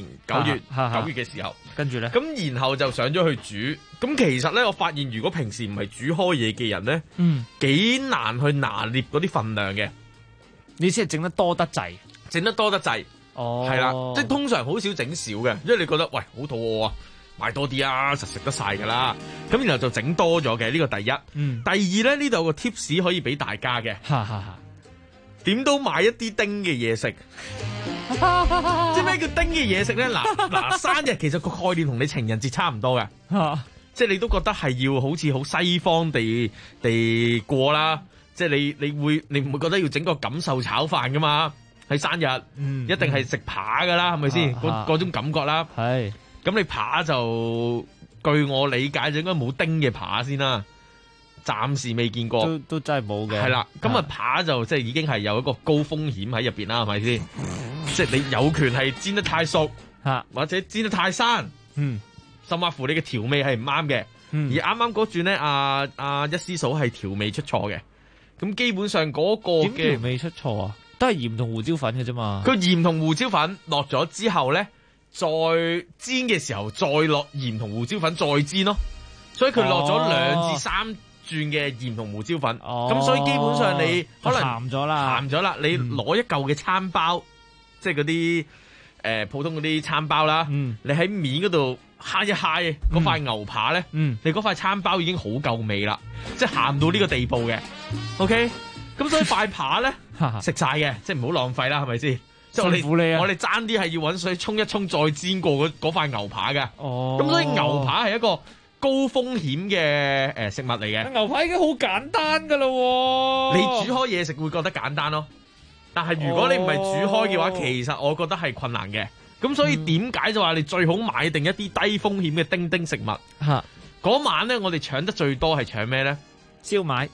9月嘅時候， 跟住咧， 咁然後就上咗去煮。咁其實咧，我發現如果平時唔係煮開嘢嘅人咧，幾難去拿捏嗰啲份量嘅。 你先係整得多得滯， 哦，係啦，即係通常好少整少嘅，因為你覺得喂好肚餓啊，買多啲啊，實食得晒噶啦。咁然後就整多咗嘅，呢個第一。第二咧，呢度有個 tips 可以俾大家嘅。點都買一啲叮嘅嘢食，即係咩叫叮嘅嘢食咧？嗱，生日其實個概念同你情人節差唔多嘅，即係你都覺得係要好似好西方地過啦，即係你唔會覺得要整個感受炒飯噶嘛？喺生日，一定係食扒噶啦，係咪先？嗰種感覺啦。係，咁你扒就據我理解就應該冇叮嘅扒先啦。暫時未見過， 都真係冇嘅。係啦，咁啊扒就即係已經係有一個高風險喺入邊啦，係咪先？即係你有權係煎得太熟，或者煎得太生，甚或乎你嘅調味係唔啱嘅。而啱啱嗰轉咧，阿一師嫂係調味出錯嘅。咁基本上嗰個嘅點調味出錯啊？都係鹽同胡椒粉嘅啫嘛。 佢鹽同胡椒粉落咗之後咧，再煎嘅時候再落鹽同胡椒粉再煎咯。所以佢落咗2至3轉嘅鹽同胡椒粉，咁所以基本上你可能鹹咗啦。 你攞一嚿嘅餐包，即係嗰啲普通嗰啲餐包啦，你喺面嗰度揩一揩嗰塊牛扒咧，你嗰塊餐包已經好夠味啦，即係鹹到呢個地步嘅。OK，咁所以塊扒咧食晒嘅，即係唔好浪費啦，係咪先？ 辛苦你啊！ 我哋爭啲係要揾水沖一沖再煎過嗰塊牛扒嘅。咁所以牛扒係一個高風險嘅食物嚟嘅。 牛排已經好簡單噶啦， 你煮開嘢食會覺得簡單咯，但係如果你唔係煮開嘅話，其實我覺得係困難嘅。咁所以點解就話你最好買定一啲低風險嘅叮食物？嗰晚咧，我哋搶得最多係搶咩咧？ 燒賣？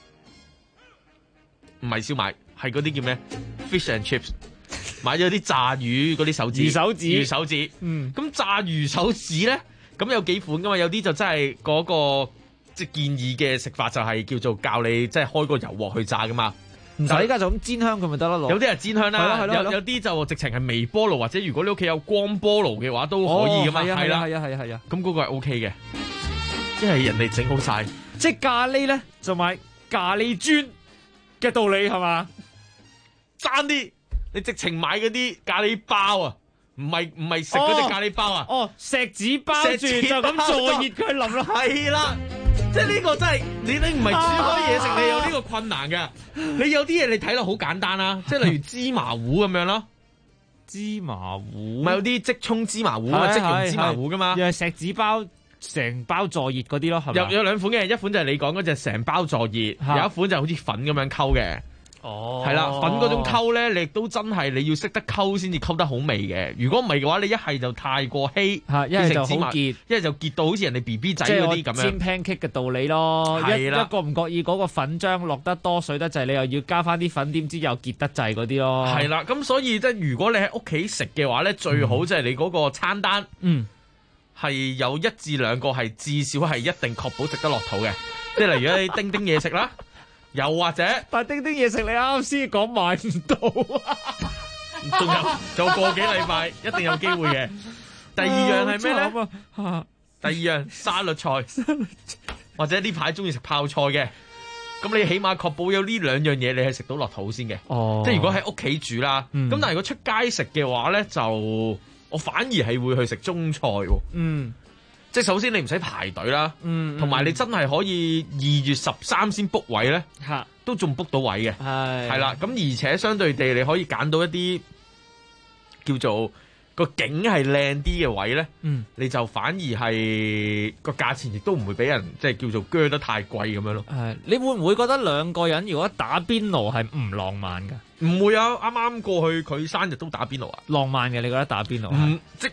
唔係燒賣，係嗰啲叫咩 ？Fish and chips。買咗啲炸魚嗰啲手指，魚手指。咁炸魚手指咧？咁有幾款噶嘛？有啲就真係嗰個即係建議嘅食法，就係叫做教你即係開個油鑊去炸噶嘛。 唔使，依家就咁煎香佢咪得咯。 有啲係煎香啦，有啲就直情係微波爐，或者如果你屋企有光波爐嘅話都可以噶嘛。係啦， 係啊。 咁嗰個係 OK 嘅，因為人哋整好晒。 即係咖喱咧，就買咖喱磚嘅道理係嘛？ 爭啲，你直情買嗰啲咖喱包啊！唔係食嗰隻咖喱包啊！ 錫紙包住就咁坐熱佢淋咯。 係啦，即係呢個真係你唔係煮開嘢食，你有呢個困難嘅。你有啲嘢你睇落好簡單啦，即係例如芝麻糊咁樣咯。 芝麻糊咪有啲即沖芝麻糊啊，即溶芝麻糊噶嘛。 又係錫紙包成包坐熱嗰啲咯，係咪？ 有兩款嘅，一款就係你講嗰隻成包坐熱，有一款就好似粉咁樣溝嘅。係啦，粉嗰種溝咧，你亦都真係你要識得溝先至溝得好味嘅。如果唔係嘅話，你一係就太過稀，一係就好結， 一係就結到好似人哋 BB 仔嗰啲咁樣。 煎 pancake 嘅道理咯，一覺唔覺意嗰個粉漿落得多水得滯，你又要加翻啲粉，點知又結得滯嗰啲咯。 係啦，咁所以即係如果你喺屋企食嘅話咧，最好即係你嗰個餐單，係有1至2個係至少係一定確保食得落肚嘅，即係例如你叮嘢食啦。又或者， 但係叮嘢食你啱先講買唔到啊， 仲有個幾禮拜一定有機會嘅。第二樣係咩咧？第二樣沙律菜，或者呢排中意食泡菜嘅，咁你起碼確保有呢2樣嘢你係食到落肚先嘅。即係如果喺屋企煮啦，咁但係如果出街食嘅話咧，就我反而係會去食中菜喎。即係首先你唔使排隊啦，同埋你真係可以2月13先 book 位咧，都仲 book 到位嘅，係啦。咁而且相對地，你可以揀到一啲叫做個景係靚啲嘅位咧，你就反而係個價錢亦都唔會俾人即係叫做鋸得太貴咁樣咯。 你會唔會覺得2個人如果打邊爐係唔浪漫㗎？ 唔會啊！啱啱過去佢生日都打邊爐啊， 浪漫嘅。你覺得打邊爐？ 即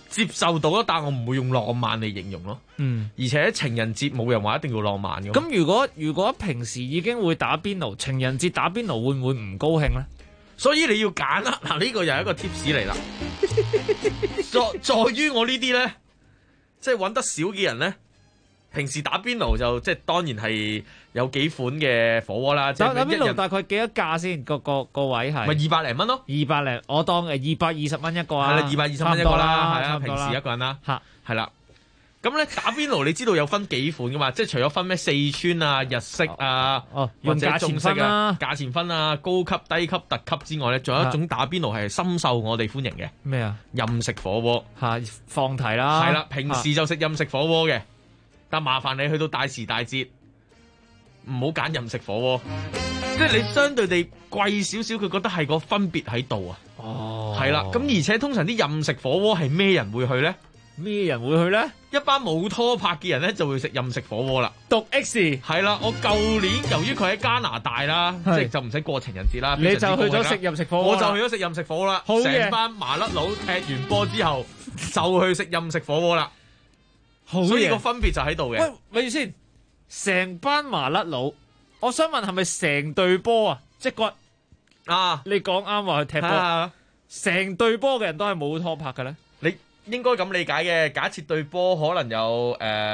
接受到咯，但我唔會用浪漫嚟形容咯。而且情人節冇人話一定要浪漫嘅。 咁如果平時已經會打邊爐，情人節打邊爐會唔會唔高興咧？ 所以你要揀啦。嗱，呢個又係一個 tips 嚟啦。在於我呢啲咧，即係揾得少嘅人咧，平時打邊爐就即係當然係有幾款嘅火鍋啦。 打邊爐大概幾多價先？個位係咪 200零蚊咯 ？200零，我當220蚊一個啊。 係啦，220蚊一個啦，係啊，平時一個人啦。係啦。咁咧打邊爐你知道有分幾款噶嘛？即係除咗分咩四川啊、日式啊，或者中式啊、價錢分啊、高級、低級、特級之外咧，仲有一種打邊爐係深受我哋歡迎嘅。 咩啊？ 任食火鍋嚇，放題啦。 係啦，平時就食任食火鍋嘅，但麻煩你去到大時大節，唔好揀任食火鍋，即係你相對地貴少少，佢覺得係個分別喺度啊。係啦，咁而且通常啲任食火鍋係咩人會去咧？ 咩人會去咧？ 一班冇拖拍嘅人咧就會食任食火鍋啦。 毒 X 係啦，我舊年由於佢喺加拿大啦，即係就唔使過情人節啦， 你就去咗食任食火鍋， 我就去咗食任食火鍋啦。成班麻甩佬踢完波之後就去食任食火鍋啦。所以個分別就喺度嘅。 喂，咪住先，成班麻甩佬，我想問係咪成隊波啊？即骨啊？你講啱話去踢波，成隊波嘅人都係冇拖拍嘅咧？ 你應該咁理解嘅，假設對波可能有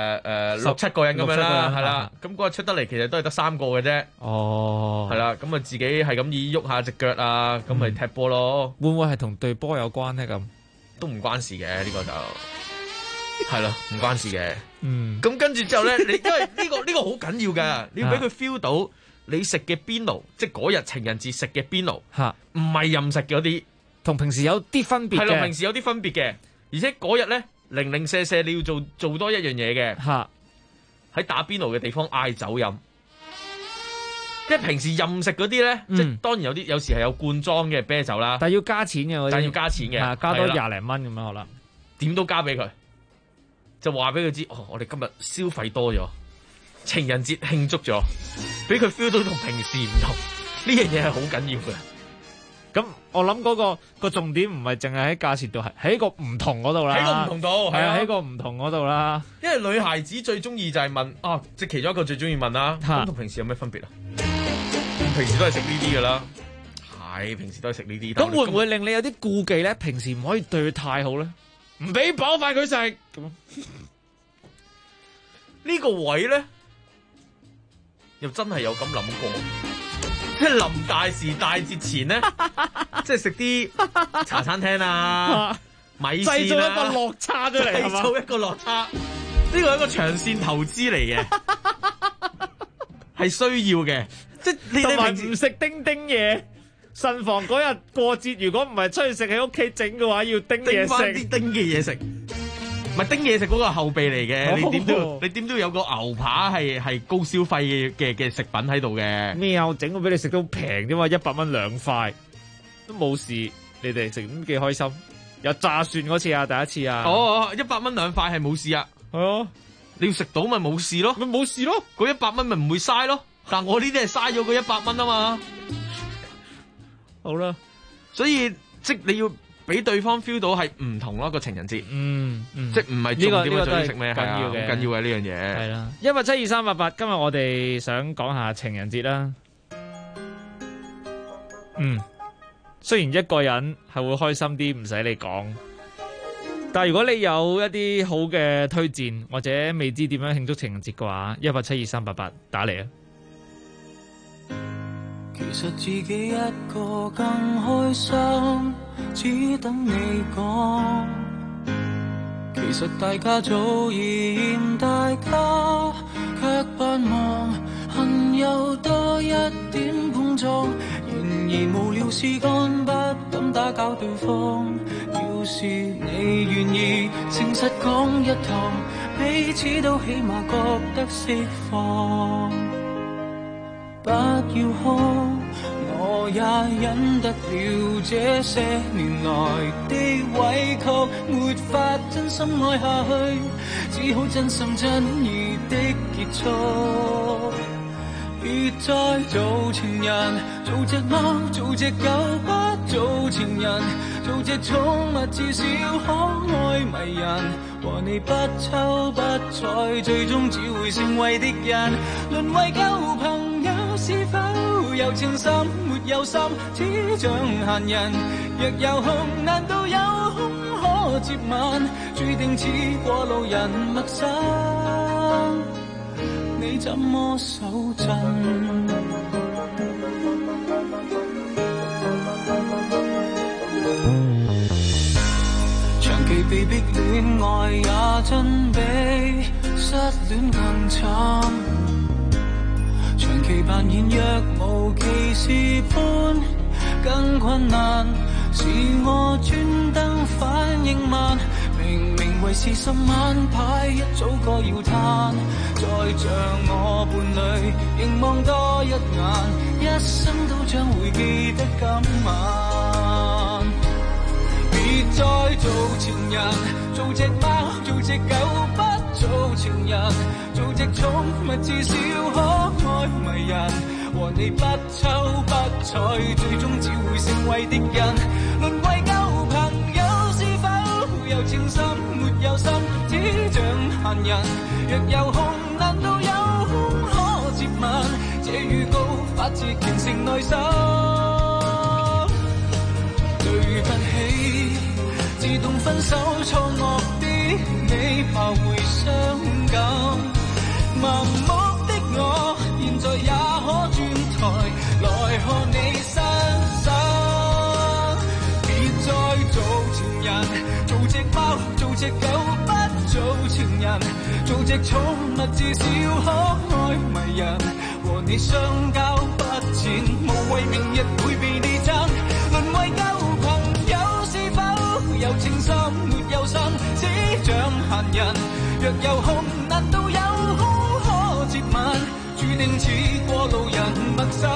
6-7個人咁樣啦，係啦，咁嗰日出得嚟其實都係得3個嘅啫。 哦， 係啦，咁啊自己係咁意喐下隻腳啊，咁咪踢波咯。 會唔會係同對波有關咧？咁都唔關事嘅，呢個就係啦，唔關事嘅。咁跟住之後咧，你因為呢個好緊要㗎，你要俾佢 feel 到你食嘅邊爐，即係嗰日情人節食嘅邊爐，唔係任食嗰啲， 同平時有啲分別嘅。 係咯，平時有啲分別嘅。而且嗰日咧零零舍舍你要做多一樣嘢嘅，喺打邊爐嘅地方嗌酒飲，因為平時任食嗰啲咧，即係當然有時係有罐裝嘅啤酒啦， 但係要加錢嘅， 但係要加錢嘅， 加多20零蚊咁樣可能， 點都加俾佢，就話俾佢知，我哋今日消費多咗，情人節慶祝咗，俾佢 feel 到同平時唔同，呢樣嘢係好緊要嘅。 咁我諗嗰個重點唔係淨係喺價錢度，係喺個唔同嗰度啦。 喺個唔同度，係啊， 喺個唔同嗰度啦。 因為女孩子最中意就係問啊，即係其中一個最中意問啦。咁同平時有咩分別啊？平時都係食呢啲噶啦，係平時都係食呢啲。 咁會唔會令你有啲顧忌咧？平時唔可以對佢太好咧，唔俾飽飯佢食咁。 呢個位咧，又真係有咁諗過。即係臨大時大節前咧，即係食啲茶餐廳啊、米線啊， 製造一個落差出嚟， 製造一個落差。呢個係一個長線投資嚟嘅，係需要嘅。即係你哋平時唔食叮叮嘢，慎防嗰日過節，如果唔係出去食喺屋企整嘅話，要叮嘢食， 啲叮嘅嘢食。唔係叮嘢食嗰個後備嚟嘅，你點都有個牛扒係高消費嘅食品喺度嘅。 咩啊？我整個俾你食都平啫嘛，100蚊2塊都冇事，你哋食咁幾開心。有炸蒜嗰次啊，第一次啊。 100蚊2塊係冇事啊。 係啊， 你要食到咪冇事咯， 咪冇事咯。 嗰100蚊咪唔會嘥咯。但我呢啲係嘥咗嗰100蚊啊嘛。 好啦， 所以即你要俾對方 feel 到係唔同咯，個情人節，即係唔係重點啊？最食咩？ 緊要嘅， 緊要嘅呢樣嘢。 係啦，1872388，今日我哋想講下情人節啦。雖然一個人係會開心啲，唔使你講，但係如果你有一啲好嘅推薦，或者未知點樣慶祝情人節嘅話，1872388打嚟啊！ 其實自己一個更開心，只等你講。其實大家早已嫌大家，卻盼望恨有多一點碰撞。然而無聊事幹，不敢打攪對方。要是你願意誠實講一趟，彼此都起碼覺得釋放。不要哭，我也忍得了這些年來的委屈，沒法真心愛下去，只好真心真意的結束。別再做情人，做隻貓，做隻狗，不做情人，做隻寵物至少可愛愛迷人，和你不瞅不睬，最終只會成為敵人。淪為舊朋友，是否有情深沒有心，只像閒人。若有空，難道有空可接吻？注定似過路人陌生，你怎麼手震？長期被逼戀愛也真比失戀更慘，長期扮演若無其事般更困難，是我專登反應慢，明明為是10晚牌一早該要攤，再像我伴侶凝望多一眼，一生都將會記得今晚。別再做情人，做隻貓，做隻狗，不做情人，做隻寵物至少可愛迷人。和你不瞅不睬，最終只會成為敵人。淪為舊朋友，是否有情深沒有心，只像閒人。若有空，難道有空可接吻？這預告發自虔誠內心。對不起，自動分手錯惡啲，你怕會傷感。盲目的我，現在也可轉台來看你身手。別再做情人，做隻貓，做隻狗，不做情人，做隻寵物至少可愛迷人。和你相交不淺，無謂明日會被你爭。淪為舊朋友，是否有情深沒有心，只像閒人。若有空，難道有空可接吻？注定似過路人陌生，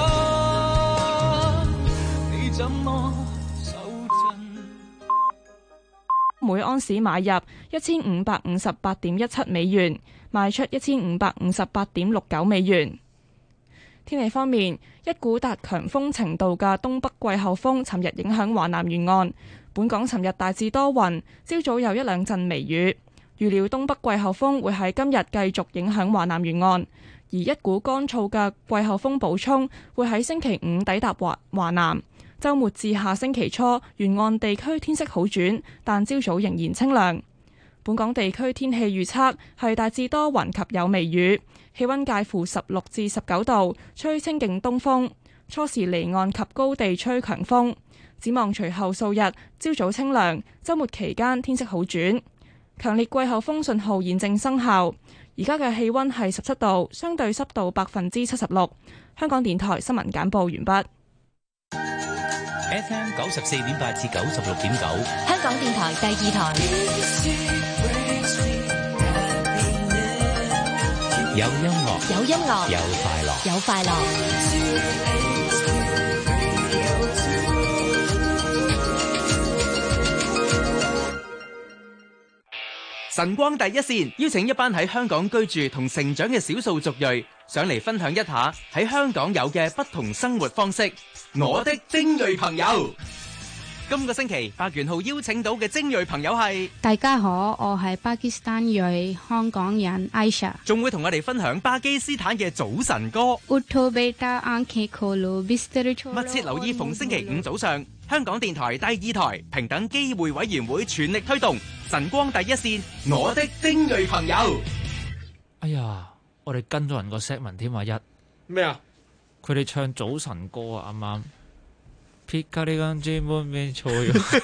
你怎麼手震？ 每安士買入1558.17美元，賣出1558.69美元。天氣方面，一股達強風程度嘅東北季候風尋日影響華南沿岸，本港尋日大致多雲，朝早有一兩陣微雨。預料東北季候風會喺今日繼續影響華南沿岸，而一股乾燥嘅季候風補充會喺星期五抵達華南。週末至下星期初，沿岸地區天色好轉，但朝早仍然清涼。本港地區天氣預測係大致多雲及有微雨，氣溫介乎16至19度，吹清勁東風，初時離岸及高地吹強風。展望隨後數日，朝早清涼，週末期間天色好轉。強烈季候風信號現正生效，而家嘅氣溫係17度，相對濕度76%。香港電台新聞簡報完畢。 FM 94.8至96.9， 香港電台第2台。 有音樂， 有音樂， 有快樂， 有快樂。 晨光第一線邀請一班喺香港居住同成長嘅少數族裔上嚟分享一下喺香港有嘅不同生活方式。我的精鋭朋友，今個星期白元浩邀請到嘅精鋭朋友係， 大家好，我係巴基斯坦裔香港人 Aisha， 仲會同我哋分享巴基斯坦嘅早晨歌。密切留意逢星期五早上，香港電台第2台平等機會委員會全力推動晨光第一線，我的精鋭朋友。 哎呀，我哋跟咗人個 set 文添啊！ 咩啊？ 佢哋唱早晨歌啊，啱啱。撇卡呢間專門咩錯咗，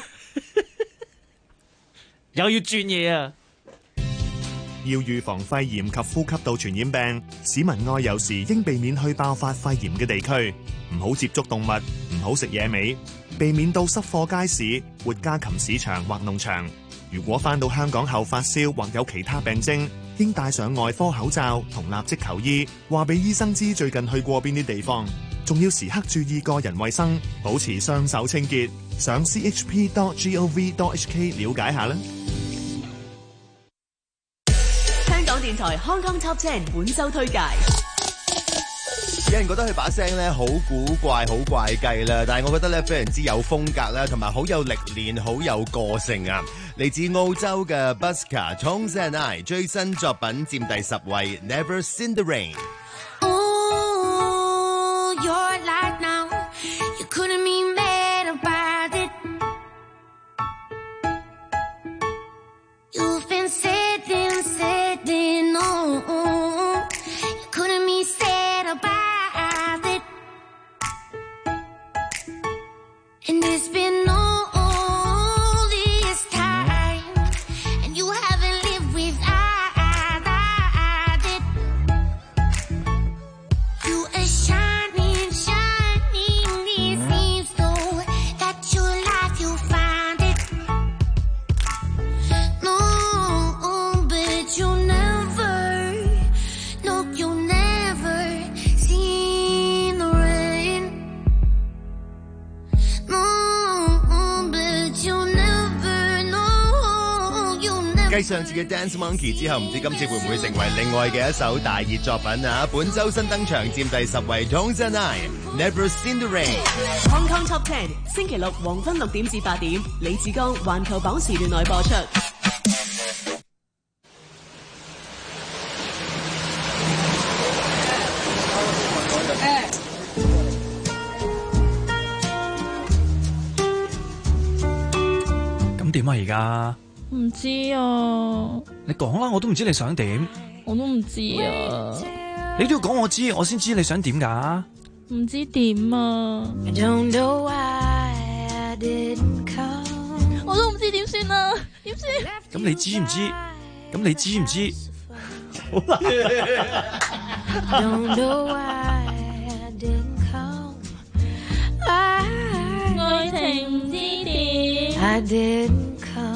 又要轉嘢啊！ 要預防肺炎及呼吸道傳染病，市民外遊時應避免去爆發肺炎嘅地區，唔好接觸動物，唔好食野味，避免到濕貨街市、活家禽市場或農場。如果返到香港後發燒或有其他病徵，應戴上外科口罩同立即求醫，話俾醫生知最近去過邊啲地方，仲要時刻注意個人衛生，保持雙手清潔。上 chp.gov.hk 了解下啦。 香港電台 Hong Kong Top 10本周推介。 有人覺得佢把聲咧好古怪、好怪雞啦，但係我覺得咧非常之有風格啦，同埋好有歷練、好有個性啊！ 嚟自澳洲嘅 Buska Tones and I 最新作品佔第10位 Never Seen the Rain。 Ooh, your life now, you couldn't be mad about it. You've been sitting, oh, you couldn't be sad about it. And it's been all this time, and you haven't lived without it. You are shining, it seems though that your life you'll find it. No, but you'll never see the rain. No, but you'll never know, you'll never. 繼上次嘅 Dance Monkey 之後，唔知今次會唔會成為另外嘅一首大熱作品啊？本周新登場佔第10位 Tones and I Never Seen the Rain。 Hong Kong Top 10星期六黃昏6點至8點，李志剛環球榜時段內播出。 咁點啊？而家唔知啊， 你講啦，我都唔知你想點。 我都唔知啊， 你都要講我知，我先知你想點㗎。 唔知點啊， Don't know why I didn't come. 我都唔知點算啊，點算？ 咁你知唔知？咁你知唔知？好難。 Don't know why I didn't come. 愛情之點 I didn't come.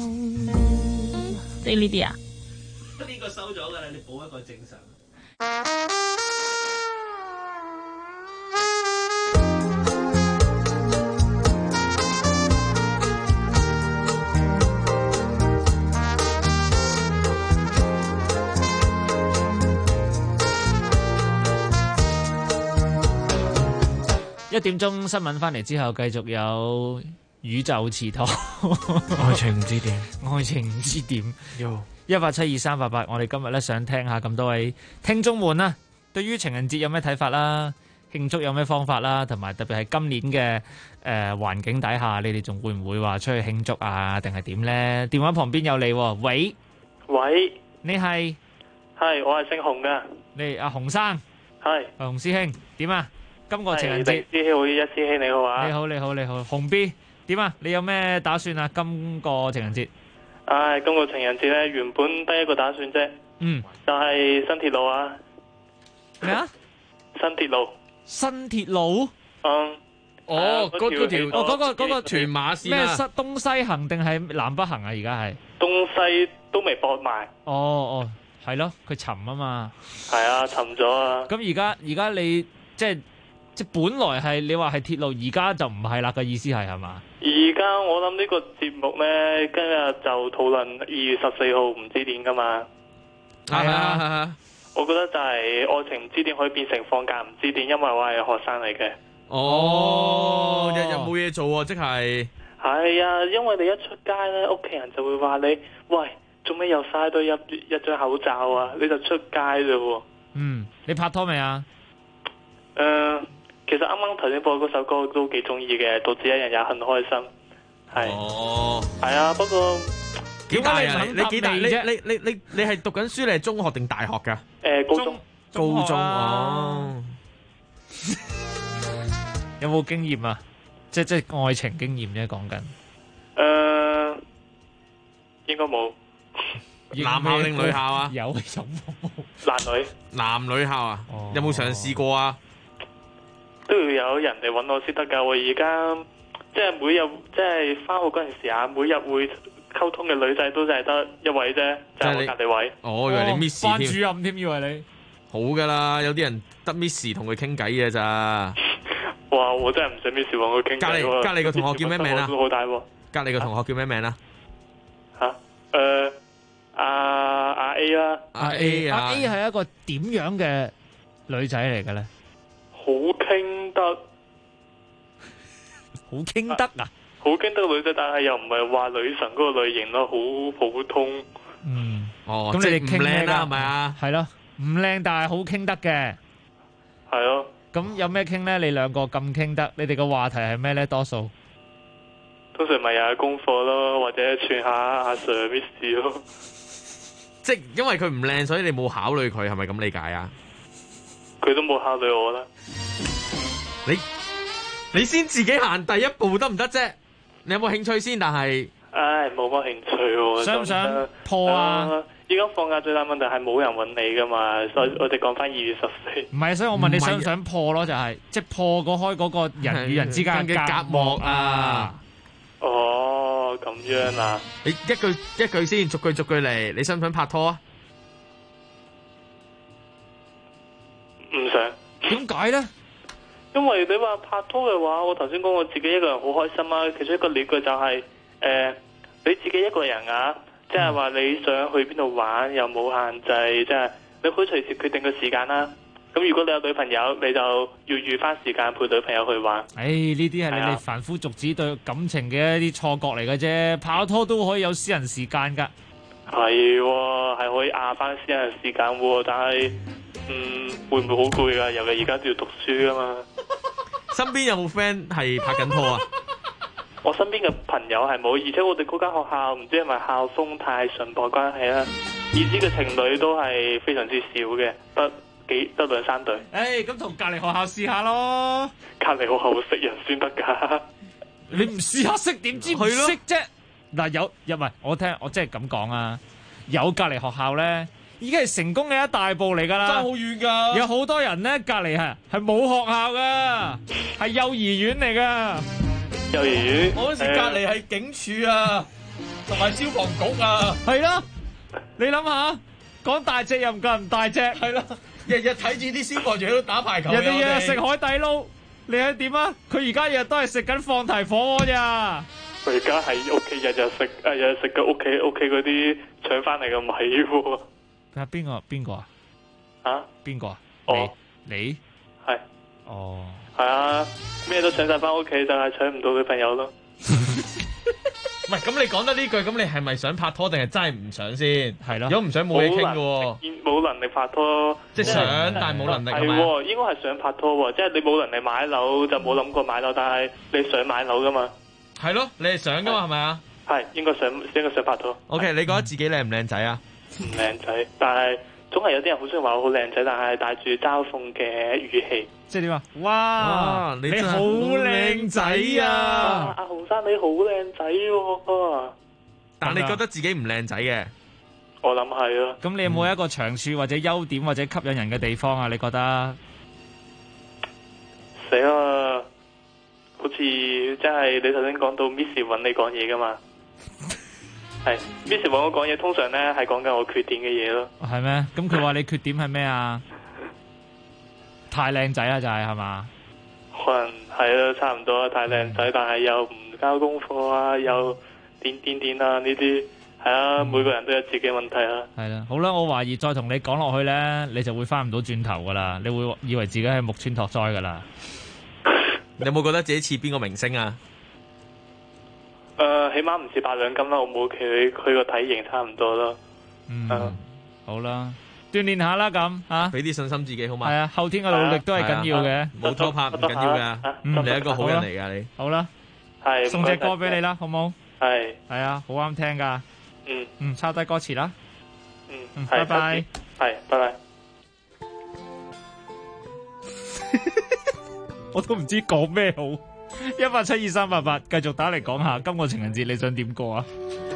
即係呢啲啊？ 呢個收咗㗎啦，你補一個正常。1點鐘新聞翻嚟之後，繼續有宇宙池塘， 愛情唔知點， 愛情唔知點。 1872388， 我哋今日咧想聽下咁多位聽眾們啦，對於情人節有咩睇法啦，慶祝有咩方法啦，同埋特別係今年嘅環境底下，你哋仲會唔會話出去慶祝啊，定係點咧？電話旁邊有你喎，喂，你係？ 係，我係姓洪嘅。 你阿洪生？ 係。 洪師兄點啊？今個情人節， 師兄，一師兄你好啊！ 你好，洪 B 點啊？你有咩打算啊？今個情人節？ 今個情人節咧，原本得一個打算啫。就係新鐵路啊！ 咩啊？ 新鐵路。 新鐵路？嗰個屯馬線咩？東西行定係南北行啊？而家係東西都未駁埋。 係咯，佢沉啊嘛。 係啊，沉咗啊！ 咁而家你即係本來係你話係鐵路，而家就唔係啦嘅意思係嘛？ 而家我諗呢個節目咧，今日就討論2月14號唔知點噶嘛。 係啊， 我覺得就係愛情唔知點可以變成放假唔知點，因為我係學生嚟嘅。 日日冇嘢做喎，即係。 係啊，因為你一出街咧，屋企人就會話你，喂，做咩又嘥多一張口罩啊？你就出街啫喎。 你拍拖未啊？ 其實啱啱頭先播嗰首歌都幾中意嘅，獨自一人也很開心。係。係啊，不過幾大啊？你幾大？你係讀緊書，你係中學定大學㗎？ 高中。 高中哦。 有冇經驗啊？即係愛情經驗啫，講緊。 應該冇。 男校定女校啊？ 有男女校啊？有冇嘗試過啊？ 都要有人嚟揾我先得㗎。我而家即係每日即係返學嗰陣時啊，每日會溝通嘅女仔都就係得一位啫，就係我隔離位。 以為你 miss 添。 班主任添，以為你。 好㗎啦，有啲人得 miss 同佢傾偈嘅咋。 哇！我真係唔使 miss 同佢傾偈喎。 隔離個同學叫咩名啊？ 好大喎！ 隔離個同學叫咩名啊？ 阿 A 啦。 阿 A 係一個點樣嘅女仔嚟嘅咧？ 好傾得。 好傾得啊！ 好傾得女仔，但係又唔係話女神嗰個類型咯，好普通。 哦， 咁你哋傾唔靚啦， 咩㗎係咪啊？ 係咯，唔靚但係好傾得嘅。 係咯。 咁有咩傾咧？你兩個咁傾得，你哋個話題係咩咧？多數通常咪又係功課咯，或者串下阿 Sir Miss 咯。 即係因為佢唔靚，所以你冇考慮佢，係咪咁理解啊？ 佢都冇考慮我啦。 你先自己行第一步得唔得啫？你有冇興趣先？但係， 唉，冇乜興趣喎。 想唔想破啊？ 依家放假最大問題係冇人揾你噶嘛，所以我哋講翻2月14。 唔係，所以我問你想唔想破咯？就係即係破開嗰個人與人之間嘅隔膜啊！ 哦，咁樣啊！ 你一句先，逐句嚟。你想唔想拍拖啊？ 唔想。 點解咧？ 因為你話拍拖嘅話，我頭先講我自己一個人好開心啊。其中一個理據就係你自己一個人啊，即係話你想去邊度玩又冇限制，即係你可以隨時決定個時間啦。咁如果你有女朋友，你就要預翻時間陪女朋友去玩。 呢啲係你哋凡夫俗子對感情嘅一啲錯覺嚟嘅啫。拍拖都可以有私人時間㗎。 係喎，係可以壓翻私人時間喎，但係會唔會好攰㗎？尤其而家都要讀書㗎嘛。 身邊有冇 friend 係拍緊拖啊？ 我身邊嘅朋友係冇，而且我哋嗰間學校唔知係咪校風太純樸關係啦，以至嘅情侶都係非常之少嘅，得2、3對。 咁同隔離學校試下咯。 隔離學校會識人先得㗎。 你唔試下識點知唔識啫？嗱，唔係我即係咁講啊，有隔離學校咧，已經係成功嘅一大步嚟㗎啦。 爭好遠㗎。 有好多人咧隔離係冇學校㗎，係幼兒園嚟㗎。 幼兒園。 我嗰時隔離係警署啊，同埋消防局啊。 係啦，你諗下，講大隻又唔夠人大隻。 係啦，日日睇住啲消防員喺度打排球。 人哋日日食海底撈，你係點啊？佢而家日日都係食緊放題火鍋咋。 佢而家喺屋企日日食嘅屋企嗰啲搶翻嚟嘅米喎。 邊個啊？ 啊？ 邊個啊？你係。 哦。 係啊，咩都搶晒翻屋企，就係搶唔到女朋友咯。 唔係，咁你講得呢句，咁你係咪想拍拖定係真係唔想先？ 係咯。 如果唔想冇嘢傾嘅喎。 冇能力拍拖。 即係想，但係冇能力係咪？ 係喎，應該係想拍拖喎，即係你冇能力買樓就冇諗過買樓，但係你想買樓噶嘛？ 係咯，你係想噶嘛？係咪啊？ 係應該想拍拖。 OK，你覺得自己靚唔靚仔啊？ 唔靚仔，但係總係有啲人好中意話我好靚仔，但係帶住嘲諷嘅語氣。 即係點啊？哇！你好靚仔啊！ 阿洪生你好靚仔喎。 但你覺得自己唔靚仔嘅？ 我諗係咯。 咁你有冇一個長處或者優點或者吸引人嘅地方啊？你覺得？ 死啦！好似即係你頭先講到 Miss 揾你講嘢噶嘛？係 Miss 揾我講嘢，通常咧係講緊我缺點嘅嘢咯。 係咩？咁佢話你缺點係咩啊？太靚仔啦，就係嘛？ 可能係啦，差唔多太靚仔，但係又唔交功課啊，又點啊呢啲，係啊，每個人都有自己問題啊。 係啦，好啦，我懷疑再同你講落去咧，你就會翻唔到轉頭噶啦，你會以為自己係木村拓哉噶啦。 你有冇覺得自己似邊個明星啊？ 起碼唔似8兩金啦，我冇佢個體型差唔多啦。 好啦，鍛煉下啦咁吓， 俾啲信心自己好嘛？ 係啊，後天嘅努力都係緊要嘅， 冇拖拍唔緊要噶，你係一個好人嚟噶你。 好啦， 係送隻歌俾你啦，好冇？ 係啊，好啱聽噶。抄低歌詞啦。拜拜。 係，拜拜。 我都唔知講咩好。1872388，繼續打嚟講下今個情人節你想點過啊？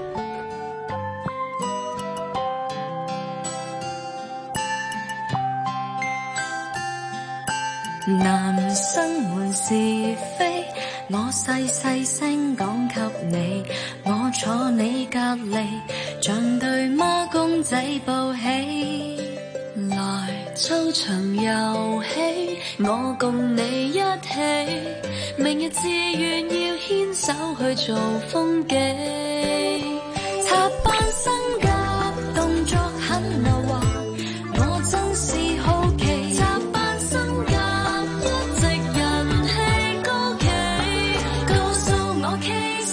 男生們是非，我細細聲講給你，我坐你隔離，像對孖公仔抱起，來操場遊戲，我共你一起，明日自願要牽手去做風紀，插班生嘅動作很溜滑，我真是好奇，插班生嘅一直人氣高企，告訴我其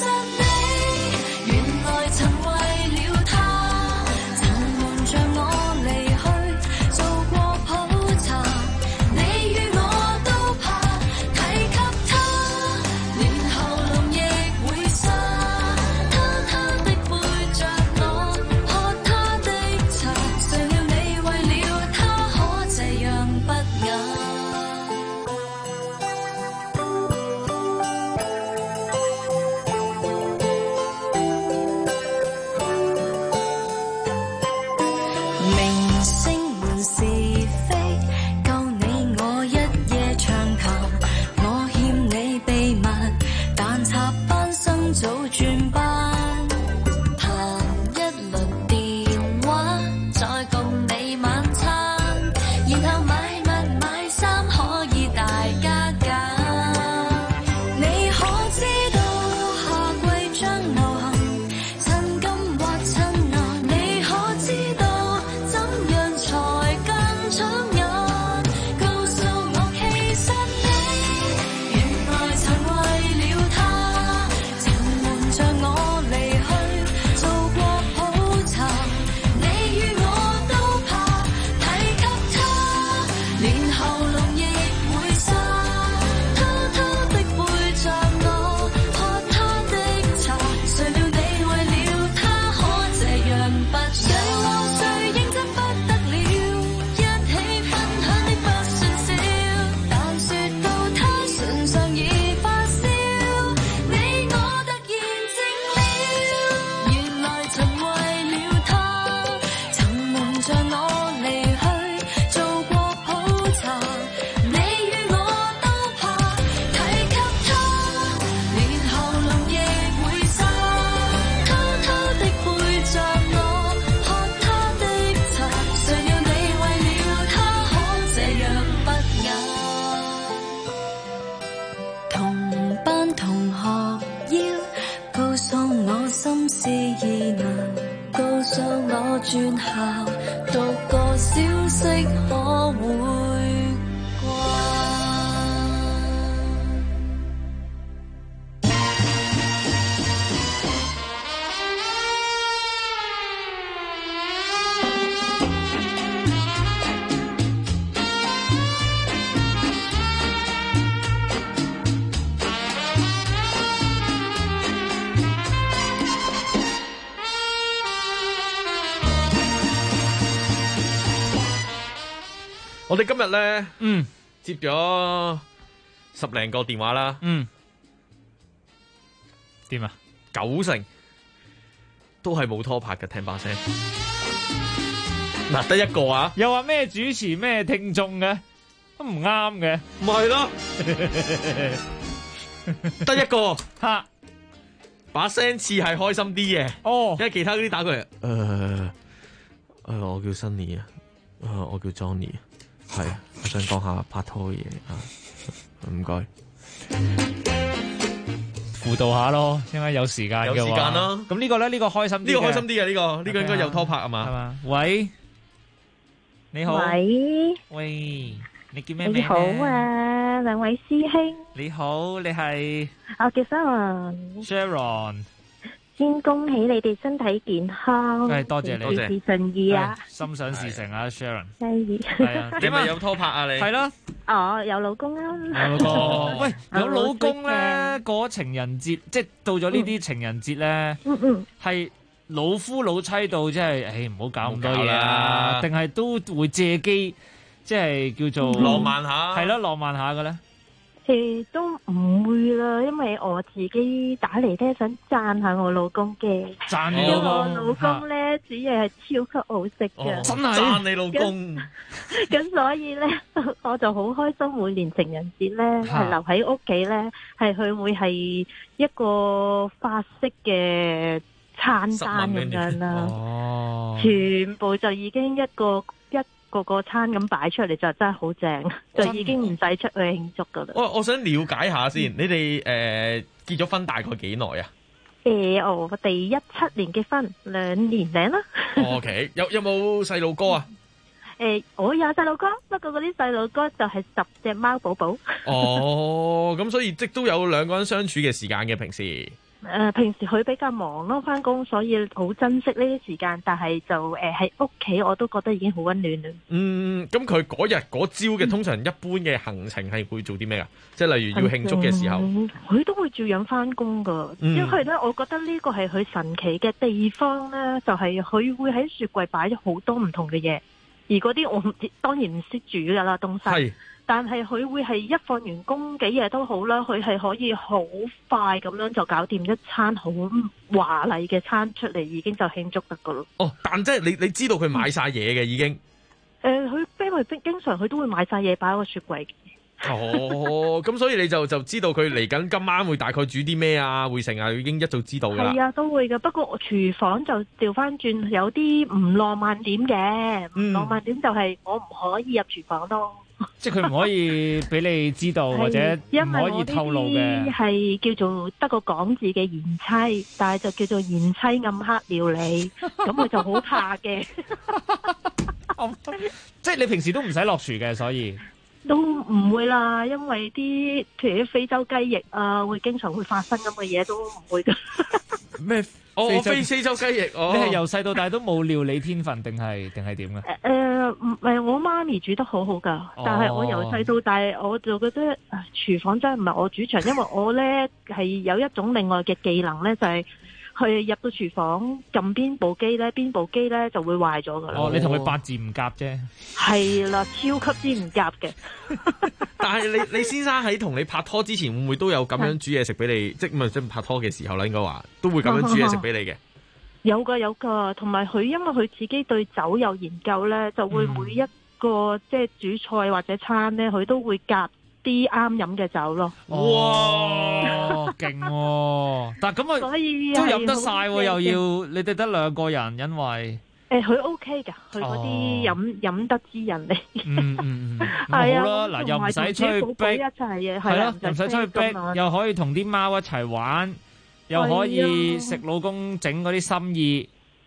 我轉校，讀個消息可會掛？ 我哋今日咧，接咗10零個電話啦， 點啊 ？90%都係冇拖拍嘅，聽把聲。嗱，得一個啊！ 又話咩主持咩聽眾嘅，都唔啱嘅， 唔係咯？得一個吓， 把聲似係開心啲嘅。 哦， 因為其他嗰啲打過嚟，我叫 Sunny 啊，我叫 Johnny 啊。係，我想講下拍拖嘅嘢啊，唔該， 輔導下咯，應該有時間嘅話， 有時間咯。 咁呢個咧，呢個開心啲， 呢個開心啲嘅，呢個應該有拖拍啊嘛， 係嘛？喂，你好，喂，你叫咩名？ 你好啊，兩位師兄。 你好，你係？ 我叫 Sharon。先恭喜你哋身體健康， 多謝你， 事事順意啊！ 心想事成啊 ，Sharon。 係啊， 你咪有拖拍啊你？ 係咯， 有老公啊。 有老公，喂，有老公咧，過情人節，即係到咗呢啲情人節咧，係老夫老妻到，即係，唔好搞咁多嘢啊，定係都會借機，即係叫做浪漫下， 係咯，浪漫下嘅咧。 都唔會啦，因為我自己打嚟咧想讚下我老公嘅， 讚因為我老公咧煮嘢係超級好食嘅， 真係讚你老公。 咁所以咧，我就好開心，每年情人節咧係留喺屋企咧，係佢會係一個法式嘅餐單咁樣啦，全部就已經一個餐咁擺出嚟就真係好正，就已經唔使出去慶祝噶啦。 我想了解下先，你哋結咗婚大概幾耐啊？ 我哋17年結婚，2年零啦。 OK， 有冇細路哥啊？ 我有細路哥，不過嗰啲細路哥就係10隻貓寶寶。 哦，咁所以即都有兩個人相處嘅時間嘅平時。 平時佢比較忙咯，翻工，所以好珍惜呢啲時間。但係就喺屋企我都覺得已經好溫暖啦。 咁佢嗰日嗰朝嘅通常一般嘅行程係會做啲咩啊？即係例如要慶祝嘅時候， 佢都會照樣翻工噶。因為咧，我覺得呢個係佢神奇嘅地方咧，就係佢會喺雪櫃擺咗好多唔同嘅嘢，而嗰啲我當然唔識煮噶啦東西。但係佢會係一放完工幾夜都好啦，佢係可以好快咁樣就搞掂一餐好華麗嘅餐出嚟，已經就慶祝得噶咯。 但即係你知道佢買晒嘢嘅已經。 佢因為經常佢都會買晒嘢擺喺個雪櫃。 咁所以你就知道佢嚟緊今晚會大概煮啲咩啊，會成啊，已經一早知道噶啦。 係啊，都會噶。不過我廚房就調翻轉，有啲唔浪漫點嘅。唔浪漫點就係我唔可以入廚房咯。 即係佢唔可以俾你知道，或者唔可以透露嘅。 係叫做得個講字嘅賢妻，但係就叫做賢妻暗黑料理，咁我就好怕嘅。 即係你平時都唔使落廚嘅，所以都唔會啦，因為譬如啲非洲雞翼啊，會經常會發生咁嘅嘢，都唔會噶。 咩？ 非洲雞翼， 你係由細到大都冇料理天分，定係點嘅？ 唔係，我媽咪煮得好好噶，但係我由細到大，我就覺得廚房真係唔係我主場，因為我咧係有一種另外嘅技能咧，就係去入到廚房撳邊部機咧就會壞咗噶啦。 你同佢八字唔夾啫。 係啦，超級之唔夾嘅。 但係你先生喺同你拍拖之前，會唔會都有咁樣煮嘢食俾你？即係拍拖嘅時候啦，應該話都會咁樣煮嘢食俾你嘅。 有噶，同埋佢因為佢自己對酒有研究咧，就會每一個即係煮菜或者餐咧，佢都會夾啲啱飲嘅酒咯。 哇，勁喎！但係咁所以都飲得晒喎，又要你哋得2個人，因為佢 OK 噶，佢嗰啲飲得之人嚟。 係啊，好啦，嗱，又唔使出去逼， 係咯，又唔使出去逼，又可以同啲貓一齊玩。又可以食老公整嗰啲心意，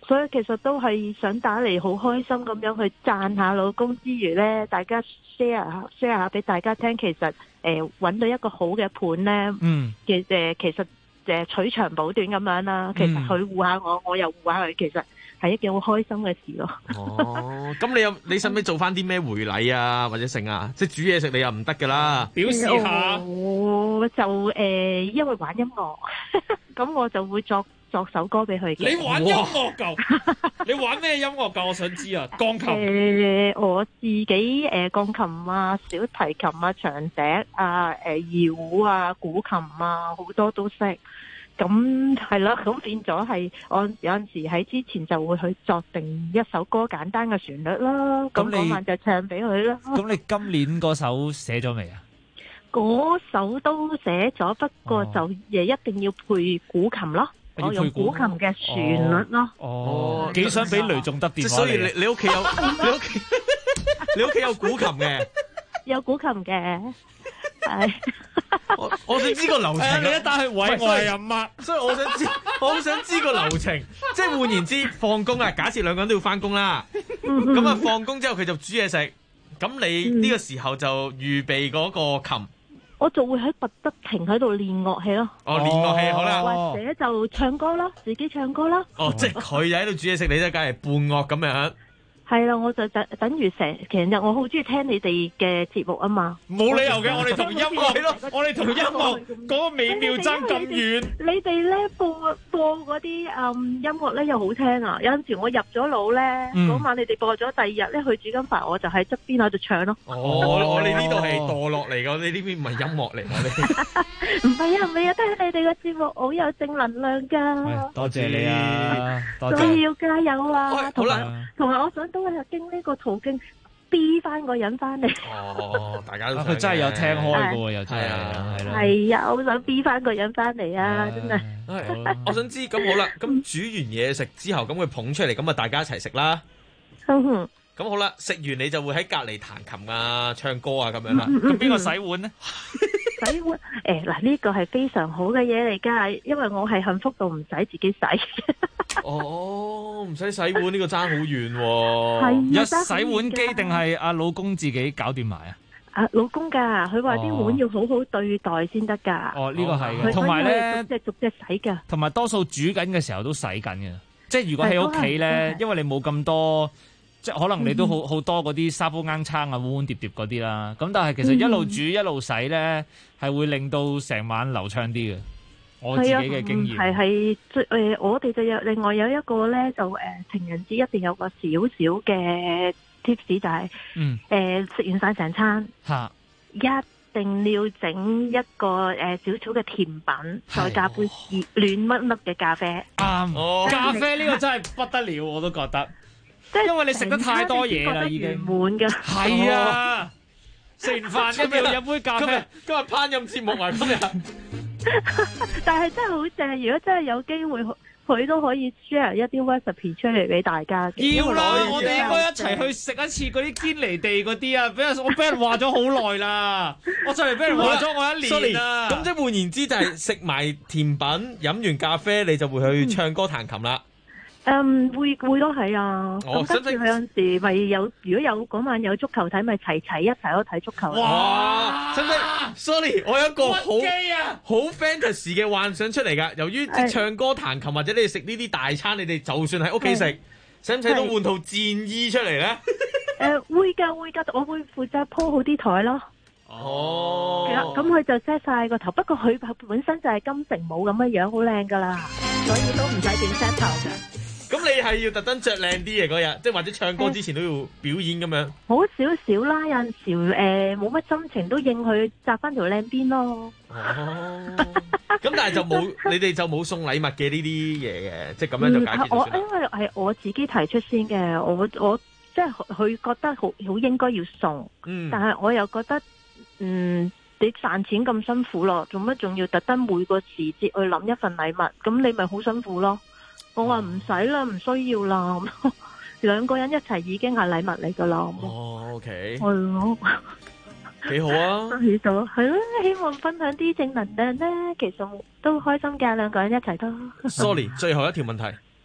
所以其實都係想打嚟好開心咁樣去讚下老公之餘呢，大家 share 下俾大家聽，其實揾到一個好嘅伴呢，其實取長補短咁樣啦。其實佢護下我，我又護下佢，其實係一件好開心嘅事咯。 哦，咁你使唔使做翻啲咩回禮啊，或者剩啊？即係煮嘢食你又唔得噶啦， 表示下。 我就因為玩音樂，咁我就會作首歌俾佢嘅。 你玩音樂㗎？你玩咩音樂㗎？我想知啊。鋼琴？ 我自己鋼琴啊、小提琴啊、長笛啊、搖啊、古琴啊，好多都識。咁係啦，咁變咗係我有陣時喺之前就會去作定一首歌簡單嘅旋律啦，咁嗰晚就唱俾佢啦。 咁你今年嗰首寫咗未啊？ 嗰首都寫咗，不過就一定要配古琴咯，我用古琴嘅旋律咯。 哦，幾想俾雷仲德電話所以你屋企有你屋企有古琴嘅？ 有古琴嘅，係。 我想知個流程。 你一打去位，我係阿媽， 所以我好想知個流程。即係換言之，放工啦，假設兩個人都要翻工啦，咁啊放工之後佢就煮嘢食，咁你呢個時候就預備嗰個琴。 我就會喺不停喺度練樂器咯。 哦，練樂器好啦。 或者就唱歌啦，自己唱歌啦。 哦，即係佢就喺度煮嘢食，你都梗係伴樂咁樣。 係啦，我就等於其實我好中意聽你哋嘅節目啊嘛。 冇理由嘅，我哋同音樂嗰個美妙爭咁遠。 你哋咧播嗰啲音樂咧又好聽啊！有陣時我入咗腦咧，嗰晚你哋播咗，第二日咧去煮緊飯，我就喺側邊喺度唱咯。 我哋呢度係墮落嚟噶，你呢邊唔係音樂嚟噶。 唔係啊，聽你哋嘅節目好有正能量噶。 多謝你啊， 所以要加油啊！同埋我想。都係經呢個途徑逼翻個人翻嚟。 哦，大家都佢真係有聽開嘅，又真係係咯。 係啊，好想逼翻個人翻嚟啊！真係。 我想知咁好啦，咁煮完嘢食之後，咁佢捧出嚟，咁啊大家一齊食啦。咁好啦，食完你就會喺隔離彈琴啊、唱歌啊咁樣啦。 咁邊個洗碗呢？ 洗碗嗱，呢個係非常好嘅嘢嚟㗎，因為我係幸福到唔使自己洗。 哦，唔使洗碗呢個爭好遠喎。 係有洗碗機定係阿老公自己搞掂埋啊？ 啊，老公㗎，佢話啲碗要好好對待先得㗎。 哦，呢個係嘅。同埋咧， 逐隻洗㗎。 同埋多數煮緊嘅時候都洗緊嘅，即係如果喺屋企咧，因為你冇咁多。即係可能你都好多嗰啲沙煲罌罉啊、碗碗碟碟嗰啲啦，咁但係其實一路煮一路洗咧，係會令到成晚流暢啲嘅。我自己嘅經驗係我哋就另外有一個咧，就情人節一定有個少少嘅 tips，就係食完晒成餐，一定要整一個少少嘅甜品，再加杯暖乜乜嘅咖啡。 啱，咖啡呢個真係不得了，我都覺得。因為你食得太多嘢啦，已經滿㗎。 係啊，食完飯一定要飲杯咖啡。 今日烹飪節目啊，今日。 但係真係好正，如果真係有機會，佢都可以 share 一啲 recipe 出嚟俾大家。 要啦，我哋應該一齊去食一次嗰啲堅尼地嗰啲啊！我俾人話咗好耐啦，我就嚟俾人話咗我一年啦。 咁即係換言之，就係食埋甜品，飲完咖啡，你就會去唱歌彈琴啦。 會都係啊！咁跟住佢有陣時咪有，如果有嗰晚有足球睇，咪齊一齊去睇足球。 哇！使唔使 ？Sorry， 我有一個好 fantasy 嘅幻想出嚟㗎。由於即唱歌彈琴或者你哋食呢啲大餐，你哋就算喺屋企食，使唔使都換套戰衣出嚟咧？ 會㗎，我會負責鋪好啲台咯。 哦， 咁佢就 set 晒個頭，不過佢本身就係金城武咁嘅樣，好靚㗎啦，所以都唔使點 set 頭㗎。 咁你係要特登着靚啲嘅嗰日，即係或者唱歌之前都要表演咁樣。 好少少啦，有陣時冇乜心情都應佢紮翻條靚邊咯。 哦，咁但係就冇，你哋就冇送禮物嘅呢啲嘢嘅，即係咁樣就解決咗先。 因為係我自己提出先嘅，我即係佢覺得好應該要送，但係我又覺得你賺錢咁辛苦咯，做乜仲要特登每個時節去諗一份禮物？咁你咪好辛苦咯。我話唔使啦，唔需要啦，兩個人一齊已經係禮物嚟噶啦。 哦 ，OK， 係咯， 幾好啊！ 係咯，希望分享啲正能量咧，其實都開心嘅，兩個人一齊都。 Sorry， 最後一條問題，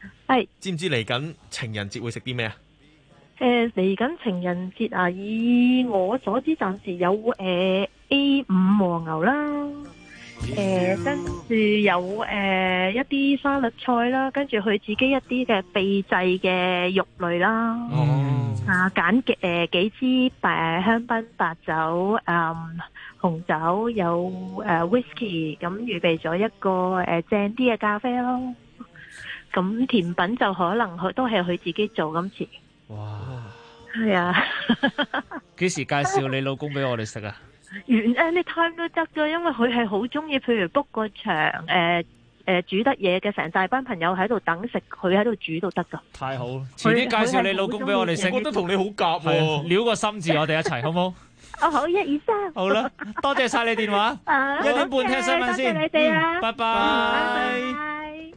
係知唔知嚟緊情人節會食啲咩啊？ 嚟緊情人節啊，以我所知暫時有A5 和牛啦，跟住有一啲沙律菜啦，跟住佢自己一啲嘅秘製嘅肉類啦，揀幾支香檳白酒，紅酒有whisky， 咁預備咗一個正啲嘅咖啡咯。咁甜品就可能佢都係佢自己做今次。 哇！ 係啊， 幾時介紹你老公俾我哋食啊？ anytime 都得㗎，因為佢係好中意，譬如 book 個場，煮得嘢嘅，成大班朋友喺度等食，佢喺度煮都得㗎。 太好，遲啲介紹你老公俾我哋食。 我覺得同你好夾喎， 撩個心字我哋一齊好唔好？ 哦，好，1、2、3。 好啦，多謝晒你電話。1點半聽新聞先。 多謝你哋啊， 拜拜。 拜拜。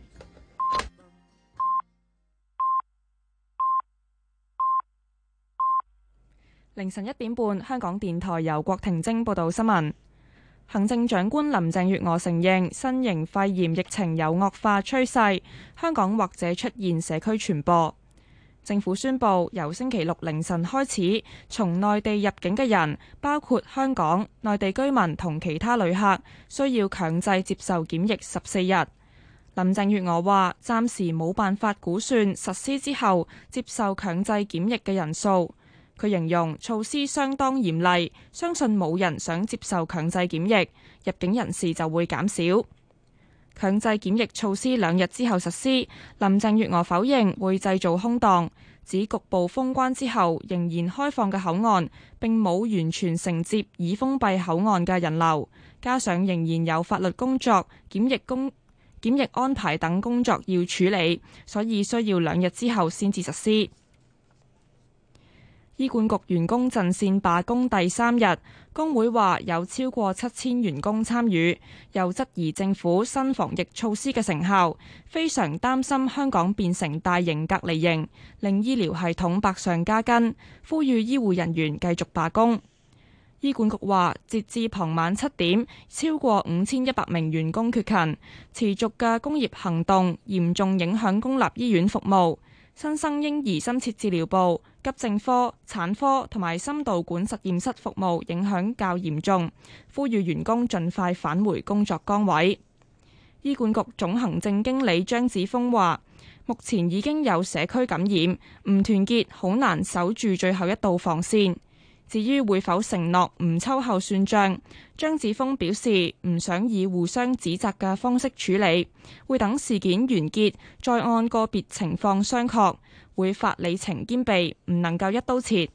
凌晨1點半，香港電台由郭婷晶報道新聞。行政長官林鄭月娥承認新型肺炎疫情有惡化趨勢，香港或者出現社區傳播。政府宣布由星期六凌晨開始，從內地入境嘅人，包括香港、內地居民同其他旅客，需要強制接受檢疫14日。林鄭月娥話：暫時冇辦法估算實施之後接受強制檢疫嘅人數。佢形容措施相當嚴厲，相信冇人想接受強制檢疫，入境人士就會減少。強制檢疫措施2日之後實施，林鄭月娥否認會製造空檔，指局部封關之後仍然開放嘅口岸並冇完全承接已封閉口岸嘅人流，加上仍然有法律工作、檢疫安排等工作要處理，所以需要2日之後先至實施。醫管局員工陣線罷工第3日，工會話有超過7000員工參與，又質疑政府新防疫措施嘅成效，非常擔心香港變成大型隔離營，令醫療系統百上加斤，呼籲醫護人員繼續罷工。醫管局話，截至傍晚7點，超過5100名員工缺勤，持續嘅工業行動嚴重影響公立醫院服務。新生嬰兒深切治療部、急症科、產科同埋心導管實驗室服務影響較嚴重，呼籲員工盡快返回工作崗位。醫管局總行政經理張子峰話：目前已經有社區感染，唔團結好難守住最後一道防線。至於會否承諾唔秋後算賬，張子峰表示唔想以互相指責嘅方式處理，會等事件完結再按個別情況商榷，會法理情兼備，唔能夠一刀切。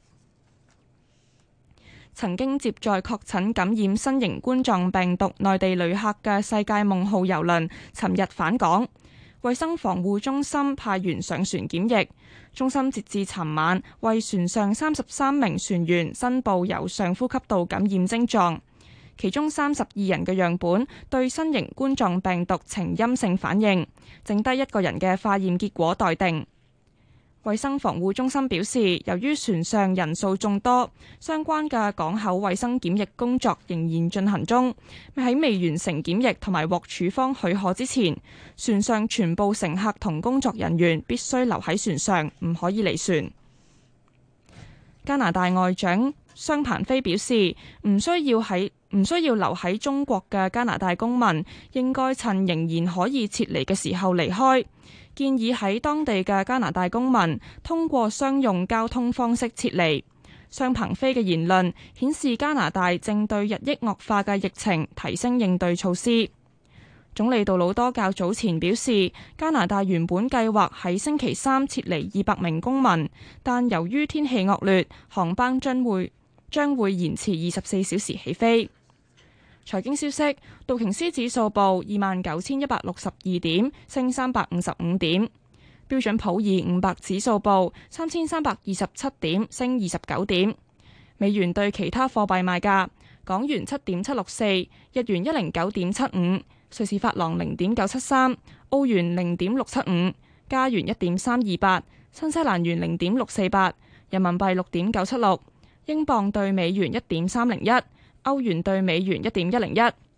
曾經接載確診感染新型冠狀病毒內地旅客嘅世界夢號郵輪尋日返港，衛生防護中心派員上船檢疫。中心截至尋晚為船上33名船員申報有上呼吸道感染症狀，其中32人嘅樣本對新型冠狀病毒呈陰性反應，剩低1個人嘅化驗結果待定。衛生防護中心表示，由於船上人數眾多，相關嘅港口衛生檢疫工作仍然進行中。喺未完成檢疫同埋獲處方許可之前，船上全部乘客同工作人員必須留喺船上，唔可以離船。加拿大外長商鵬飛表示，唔需要留喺中國嘅加拿大公民，應該趁仍然可以撤離嘅時候離開。建議喺當地嘅加拿大公民通過商用交通方式撤離。商鵬飛嘅言論顯示加拿大正對日益惡化嘅疫情提升應對措施。總理杜魯多較早前表示，加拿大原本計劃喺星期3撤離200名公民，但由於天氣惡劣，航班將會延遲24小時起飛。財經消息，道瓊斯指數報29,162點，升355點；標準普爾500指數報3,327點，升29點。美元對其他貨幣賣價：港元7.764，日元109.75，瑞士法郎0.973，澳元0.675，加元1.328，新西蘭元0.648，人民幣6.976，英鎊對美元1.301。歐元對美元1.101，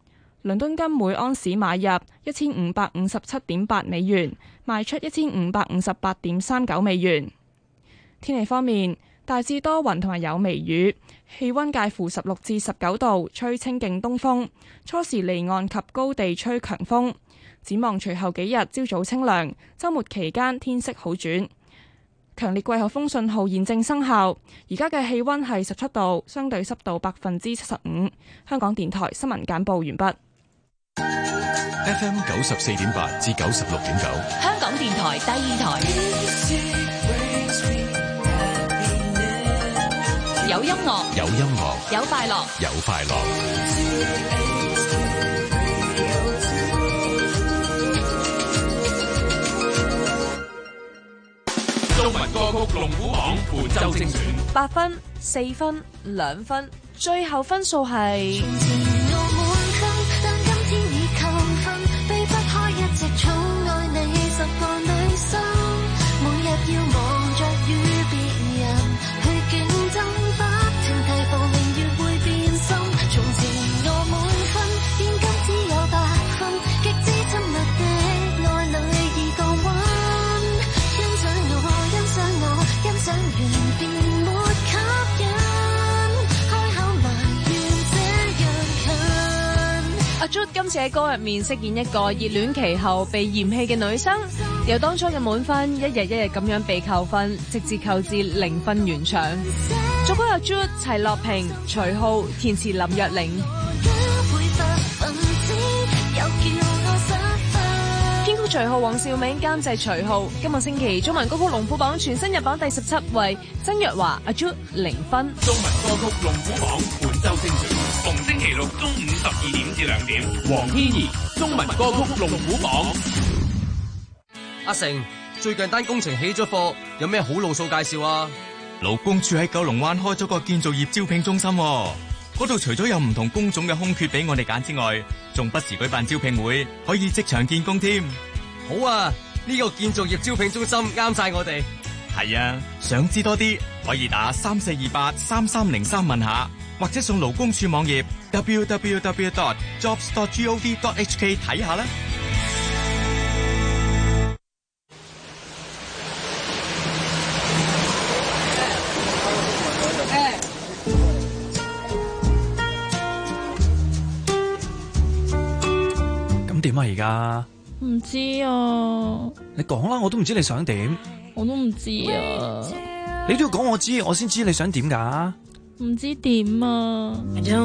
倫敦金每安士買入1557.8美元，賣出1558.39美元。天氣方面，大致多雲同埋有微雨，氣溫介乎16至19度，吹清勁東風，初時離岸及高地吹強風。展望隨後幾日朝早清涼，週末期間天色好轉。強烈季候風信號現正生效，而家嘅氣溫係17度，相對濕度75%。香港電台新聞簡報完畢。 FM 94.8至96.9， 香港電台第二台，有音樂， 有音樂， 有快樂， 有快樂。 中文歌曲龍虎榜本周精選 ，8分、4分、2分，最後分數係。阿 Jude 今次喺歌入面飾演一個熱戀期後被嫌棄嘅女生，由當初嘅滿分一日一日咁樣被扣分，直至扣至0分完場。作曲阿 Jude、齊樂平、徐浩，填詞林若玲。編曲徐浩、黃兆銘，監製徐浩。今個星期中文歌曲龍虎榜全新入榜第17位，曾若華阿 Jude 0分。 中文歌曲龍虎榜本周精選，逢星期六中午12點至2點，黃天怡中文歌曲龍虎榜。 阿成，最近單工程起咗貨，有咩好路數介紹啊？ 勞工處喺九龍灣開咗個建造業招聘中心，嗰度除咗有唔同工種嘅空缺俾我哋揀之外，仲不時舉辦招聘會，可以即場見工添。 好啊，呢個建造業招聘中心啱晒我哋。 係啊，想知多啲可以打34283303問下，或者上勞工處網頁 www.jobs.gov.hk 睇下啦。 咁點啊？而家唔知啊， 你講啦，我都唔知你想點。 我都唔知啊， 你都要講我知，我先知你想點噶。 唔知點啊，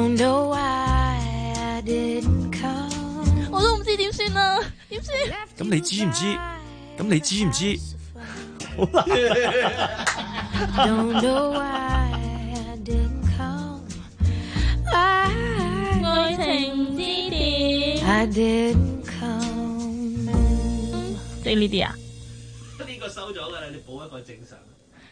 我都唔知點算啊，點算？ 咁你知唔知？咁你知唔知？好啦。 愛情之點。即係呢啲啊？ 呢個收咗㗎啦，你補一個正常。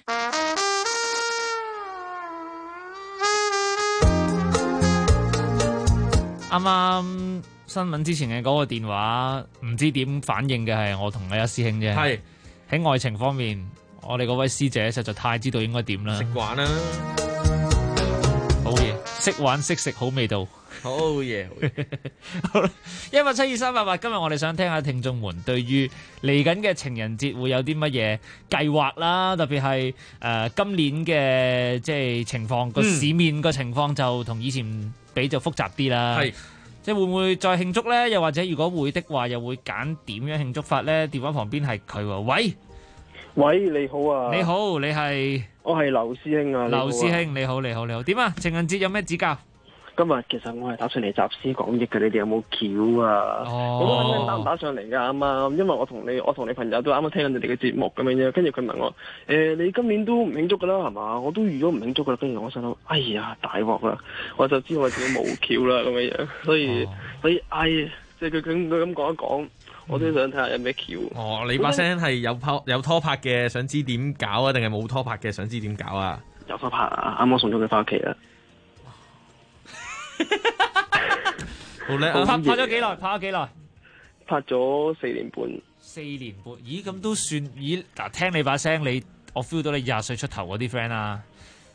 啱啱新聞之前嘅嗰個電話，唔知點反應嘅係我同阿一師兄啫。 係喺愛情方面，我哋嗰位師姐實在太知道應該點啦。 食玩啦， 好嘢，識玩識食好味道。 好嘢， 好啦，172-388，今日我哋想聽下聽眾們對於嚟緊嘅情人節會有啲乜嘢計劃啦，特別係今年嘅即係情況，個市面個情況就同以前比就複雜啲啦。係，即係會唔會再慶祝咧？又或者如果會的話，又會揀點樣慶祝法咧？電話旁邊係佢喎， 喂，你好啊！ 你好，你係？ 我係劉師兄啊！ 劉師兄，你好，你好，你好，點啊？情人節有咩指教？ 今日其實我係打上嚟集思廣益嘅，你哋有冇橋啊？我都問緊打唔打上嚟㗎啱啱，因為我同你朋友都啱啱聽緊你哋嘅節目咁樣啫。跟住佢問我，你今年都唔慶祝㗎啦係嘛？我都預咗唔慶祝㗎啦。跟住我心諗，哎呀大鑊啦！我就知我自己冇橋啦咁樣，所以哎，即係佢咁講一講，我都想睇下有咩橋。 哦，你把聲係有拖拍嘅，想知點搞啊？定係冇拖拍嘅，想知點搞啊？ 有拖拍啊！啱啱送咗佢翻屋企啦。 好叻！ 拍咗幾耐？拍咗幾耐？ 拍咗4年半。 4年半，咦咁都算？咦嗱，聽你把聲，我 feel 到你20歲出頭嗰啲 friend 啊！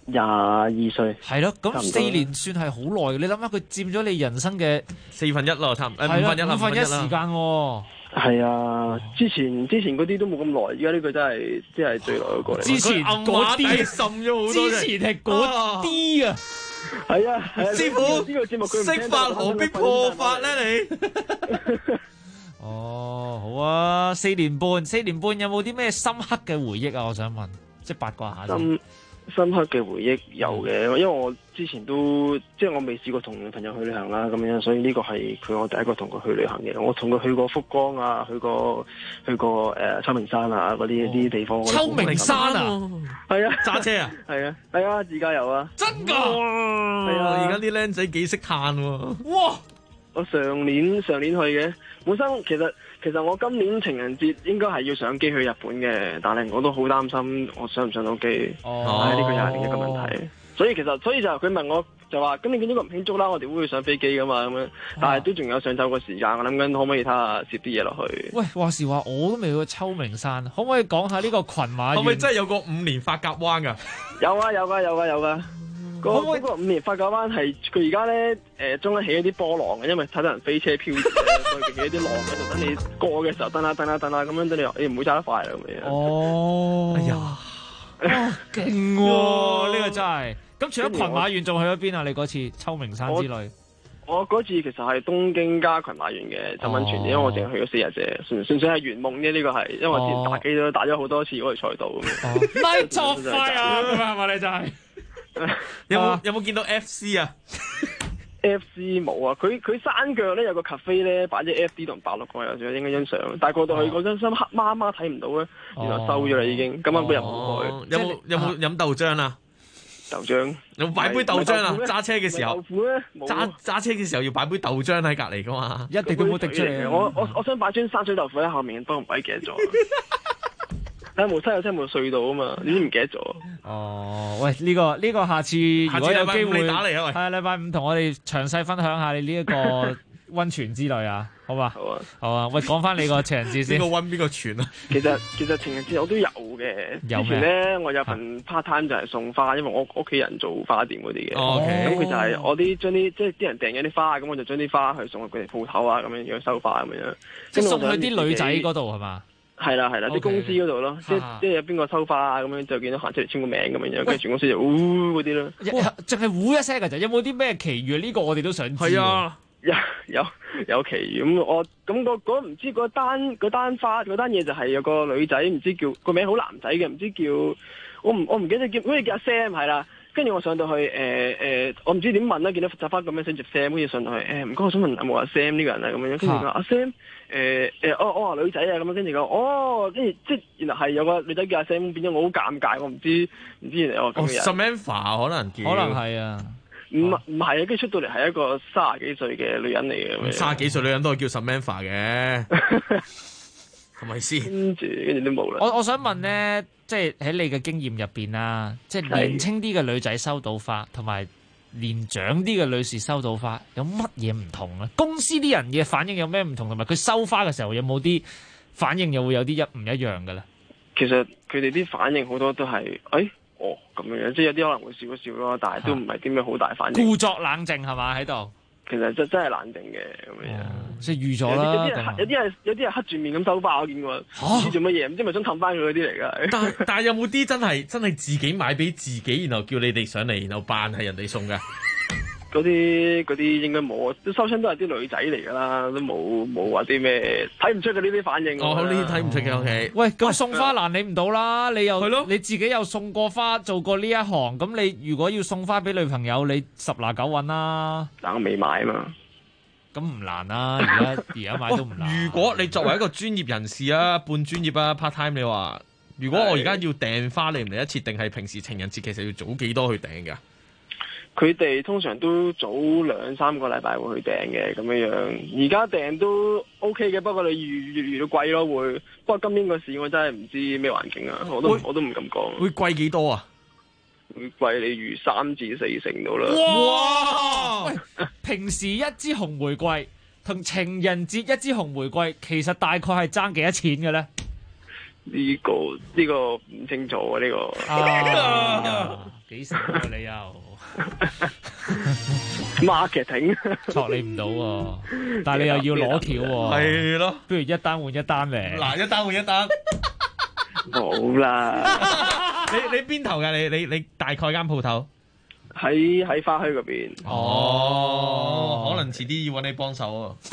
22歲。 係咯，咁差唔多 4年算係好耐嘅。你諗下，佢佔咗你人生嘅 1/4咯，差唔多係啦 5/1啦 5/1 啦時間喎。 係啊，之前嗰啲都冇咁耐，而家呢個真係最耐嗰個嚟。 之前嗰啲滲咗好多， 之前係嗰啲啊。 係啊， 師傅呢個節目佢唔聽識法何必破法咧？你哦，好啊，4年半有冇啲咩深刻嘅回憶啊？我想問，即係八卦下先。 深刻嘅回憶有嘅，因為我之前都即係我未試過同朋友去旅行啦，咁樣，所以呢個係我第一個同佢去旅行嘅。我同佢去過福岡啊，去過秋名山啊嗰啲地方。 秋名山啊， 係啊， 揸車啊， 係啊，自駕遊啊， 真㗎？ 係啊， 而家啲僆仔幾識嘆喎。 哇！ 我上年去嘅，本身其實我今年情人節應該係要上機去日本嘅，但係我都好擔心我上唔上到機。呢個又係另一個問題。所以就佢問我就話，咁你見到個唔慶祝啦，我哋會上飛機噶嘛咁樣，但係都仲有上晝個時間，我諗緊可唔可以睇下攝啲嘢落去。 喂，話時話我都未去過秋名山，可唔可以講下呢個群馬縣？ 係咪真係有個5年髮夾彎㗎？ 有㗎。嗰個5年髮夾彎係佢而家咧中間起一啲波浪嘅，因為睇到人飛車飄住所以起一啲浪喺度，等你過嘅時候蹬下咁樣，等你唔會揸得快咁樣。 哦，哎呀，勁喎！呢個真係。咁除咗群馬縣，仲去咗邊啊？你嗰次秋名山之旅？ 我嗰次其實係東京加群馬縣嘅浸溫泉，因為我淨係去咗4日啫，純粹係圓夢啫。呢個係因為我之前打機都打咗好多次嗰個賽道咁。 咪作快啊！咁係咪你就係？ 有冇見到 FC 啊 ？FC 冇啊！佢山腳咧有個 cafe 咧擺咗 FD 同86個有影緊張相，但係過到去嗰張心黑媽媽睇唔到咧，原來收咗啦已經。咁啱嗰日冇去。 有冇飲豆漿啊？ 豆漿有冇擺杯豆漿啊？揸車嘅時候， 揸車嘅時候要擺杯豆漿喺隔離噶嘛？ 一定都冇滴出嚟。 我想擺樽山水豆腐喺後面，都唔鬼記得咗。但係無西有車冇隧道啊嘛，你都唔記得咗。 哦，喂，呢個下次如果有機會， 打嚟啊！喂， 係禮拜5同我哋詳細分享下你呢一個溫泉之旅啊，好嘛？好啊，喂，講翻你個情人節先。 邊個溫邊個泉啊？ 其實情人節我都有嘅。之前咧，我有份 part time 就係送花，因為我屋企人做花店嗰啲嘅。咁佢就係我將啲即係啲人訂咗啲花，咁我就將啲花去送去佢哋鋪頭啊，咁樣收花咁樣。 即係送去啲女仔嗰度係嘛？ 係啦，啲公司嗰度咯，即係有邊個收花啊咁樣，就見到行出嚟簽個名咁樣，跟住全公司就嗰啲咯。 淨係呼一聲㗎咋？有冇啲咩奇遇？呢個我哋都想知。 係啊，有奇遇咁我咁唔知嗰單花嗰單嘢就係有個女仔，唔知叫個名好男仔嘅，唔知叫我唔記得叫，好似叫阿 Sam 係啦。跟住我上到去我唔知點問啦，見到雜花咁樣寫住 Sam，跟住上到去唔該，我想問有冇阿 Sam 呢個人啊咁樣，跟住佢話阿 Sam。我話女仔啊咁樣，跟住講跟住即係原來係有個女仔叫阿 Sam，變咗我好尷尬，我唔知原來有個咁嘅人。 Samantha 可能叫， 可能係啊， 唔係啊，跟住出到嚟係一個30幾歲嘅女人嚟嘅。 30幾歲女人都係叫 Samantha 嘅，係咪先？ 跟住都冇啦。 我想問咧，即係喺你嘅經驗入邊啦，即係年輕啲嘅女仔收到花，同埋年長啲嘅女士收到花有乜嘢唔同咧？公司啲人嘅反應有咩唔同，同埋佢收花嘅時候有冇啲反應又會有啲唔一樣嘅咧？ 其實佢哋啲反應好多都係咁樣，即係有啲可能會笑一笑咯，但係都唔係啲咩好大反應。 故作冷靜係嘛喺度？ 其實真係冷靜嘅咁樣， 即係預咗啦。 有啲係黑住面咁收花，我見過，唔知做乜嘢，唔知咪想氹翻佢嗰啲嚟㗎。 但係有冇啲真係自己買俾自己，然後叫你哋上嚟，然後扮係人哋送㗎？ 嗰啲應該冇，都收親都係啲女仔嚟㗎啦，都冇話啲咩睇唔出嘅呢啲反應。 呢啲睇唔出嘅 OK。 喂，咁送花難你唔到啦，你又你自己又送過花，做過呢一行，咁你如果要送花俾女朋友，你10拿9穩啦。 但我未買啊嘛。 咁唔難啦，而家買都唔難。 如果你作為一個專業人士啊，半專業啊 part time， 你話如果我而家要訂花，你唔嚟得切定係平時情人節其實要早幾多去訂㗎？ 佢哋通常都早2-3個禮拜會去訂嘅咁樣樣，而家訂都 OK 嘅，不過你預到貴咯會。不過今年個市我真係唔知咩環境啊，我都唔敢講。 會貴幾多啊？ 會貴你預3至4成到啦。 哇！喂，平時一支紅玫瑰同情人節一支紅玫瑰，其實大概係爭幾多錢嘅咧？ 呢個唔清楚啊，呢個幾醒啊你又 marketing 錯你唔到喎，但係你又要攞橋喎， 係咯， 不如一單換一單嚟， 嗱一單換一單， 冇啦。 你邊頭㗎？你大概間鋪頭喺花墟嗰邊。 哦，可能遲啲要揾你幫手啊，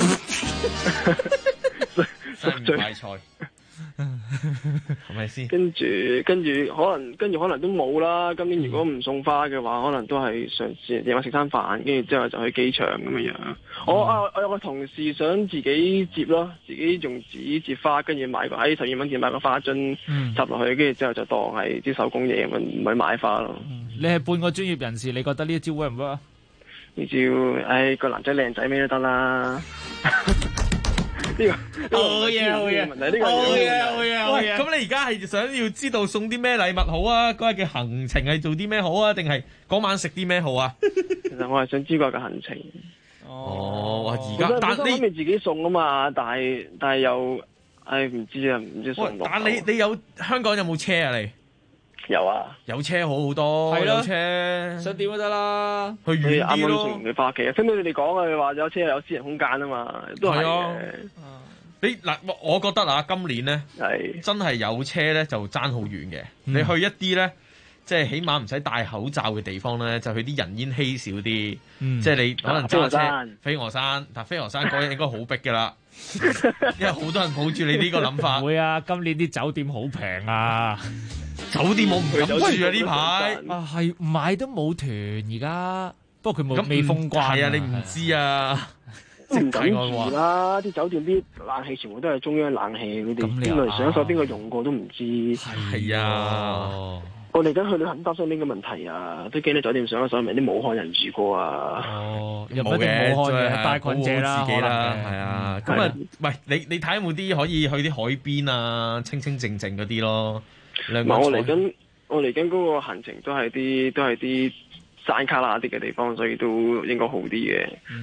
真係唔派菜。係咪先？跟住可能都冇啦。今年如果唔送花嘅話，可能都係嘗試夜晚食餐飯，跟住之後就去機場咁樣樣。我有個同事想自己接咯，自己用紙接花，跟住買個喺12蚊店買個花樽插落去，跟住之後就當係啲手工嘢咁，唔去買花咯。 你係半個專業人士，你覺得呢一招 work 唔 work 啊？ 呢招，個男仔靚仔咩都得啦。呢個好嘢，好嘢，問題呢個好嘢。 咁你而家係想要知道送啲咩禮物好啊？嗰日嘅行程係做啲咩好啊？定係嗰晚食啲咩好啊？ 其實我係想知個行程。 哦，而家但你自己送啊嘛，但係又唔知啊，唔知送。 但你有香港有冇車啊？你有啊， 有車好多， 係咯， 有車想點都得啦。 去遠啲咯。 啱啱送完佢翻屋企啊！聽到你哋講啊，你話有車有私人空間啊嘛，都係嘅。 你嗱，我覺得啊，今年咧真係有車咧就爭好遠嘅。你去一啲咧，即係起碼唔使戴口罩嘅地方咧，就去啲人煙稀少啲。即係你可能揸車飛鵝山，但飛鵝山嗰日應該好逼噶啦，因為好多人抱住你呢個諗法。 唔會啊，今年啲酒店好平啊， 酒店我唔敢住啊呢排。 啊係買都冇團而家，不過佢未封關。 係啊，你唔知啊。 唔敢住啦！啲酒店啲冷氣全部都係中央冷氣，佢哋邊個上手邊個用過都唔知。 係啊， 我嚟緊去旅行擔心呢個問題啊，都驚啲酒店上手咪啲武漢人住過啊。 哦，又唔一定武漢嘅，帶菌者啦， 自己啦，係啊。咁啊，喂，你睇有冇啲可以去啲海邊啊，清清靜靜嗰啲咯。 我嚟緊嗰個行程都係啲山卡拉啲嘅地方，所以都應該好啲嘅。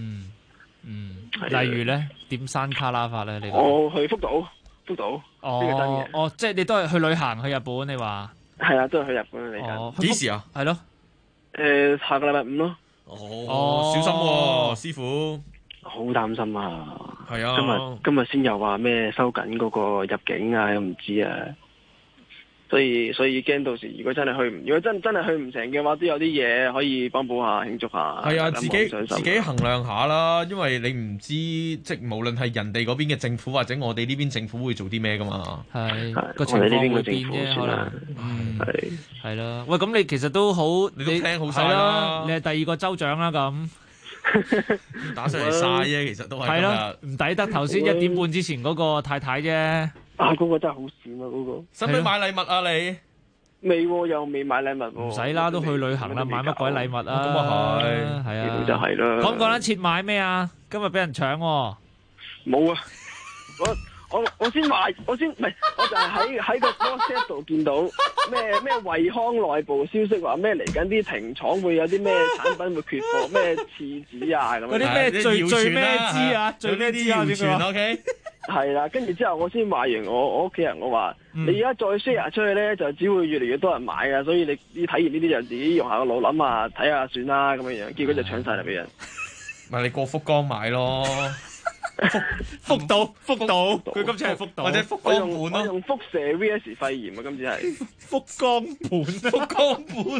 例如咧，點山卡拉法咧？你我去福島。 哦，即係你都係去旅行去日本？你話係啊，都係去日本嚟緊。 幾時啊？ 係咯， 下個禮拜5咯。 哦，小心喎，師傅。 好擔心啊！ 係啊， 今日先又話咩收緊嗰個入境啊，又唔知啊。所以驚到時，如果真係去唔成嘅話，都有啲嘢可以幫補下、慶祝下。係啊， 自己衡量下啦，因為你唔知即係無論係人哋嗰邊嘅政府或者我哋呢邊政府會做啲咩噶嘛。係個情況會變啫，可能。係啦。喂，咁你其實都好，你都聽好晒啦。你係第2個州長啦，咁打上嚟晒啫，其實都係。係咯，唔抵得頭先1點半之前嗰個太太啫。 嗰個真係好閃啊！嗰個使唔使買禮物啊？你未喎，又未買禮物喎。 唔使啦，都去旅行啦，買乜鬼禮物啊？ 咁啊係啊，就係啦。 講唔講得切買咩啊？今日俾人搶喎。 冇啊！我先買，我就係喺個 WhatsApp 度見到咩惠康內部消息話咩嚟緊啲停廠會有啲咩產品會缺貨，咩廁紙啊咁樣。 嗰啲咩最咩支啊？最咩支啊？ 謠傳 OK。 係啦，跟住之後我先話完我屋企人，我話你而家再 share 出去咧，就只會越嚟越多人買噶，所以你睇完呢啲就自己用下個腦諗下，睇下算啦咁樣樣，結果就搶晒啦俾人。 咪你過福岡買咯，福島，佢今次係福島或者福岡本咯。 我用輻射 VS 肺炎啊，今次係福岡本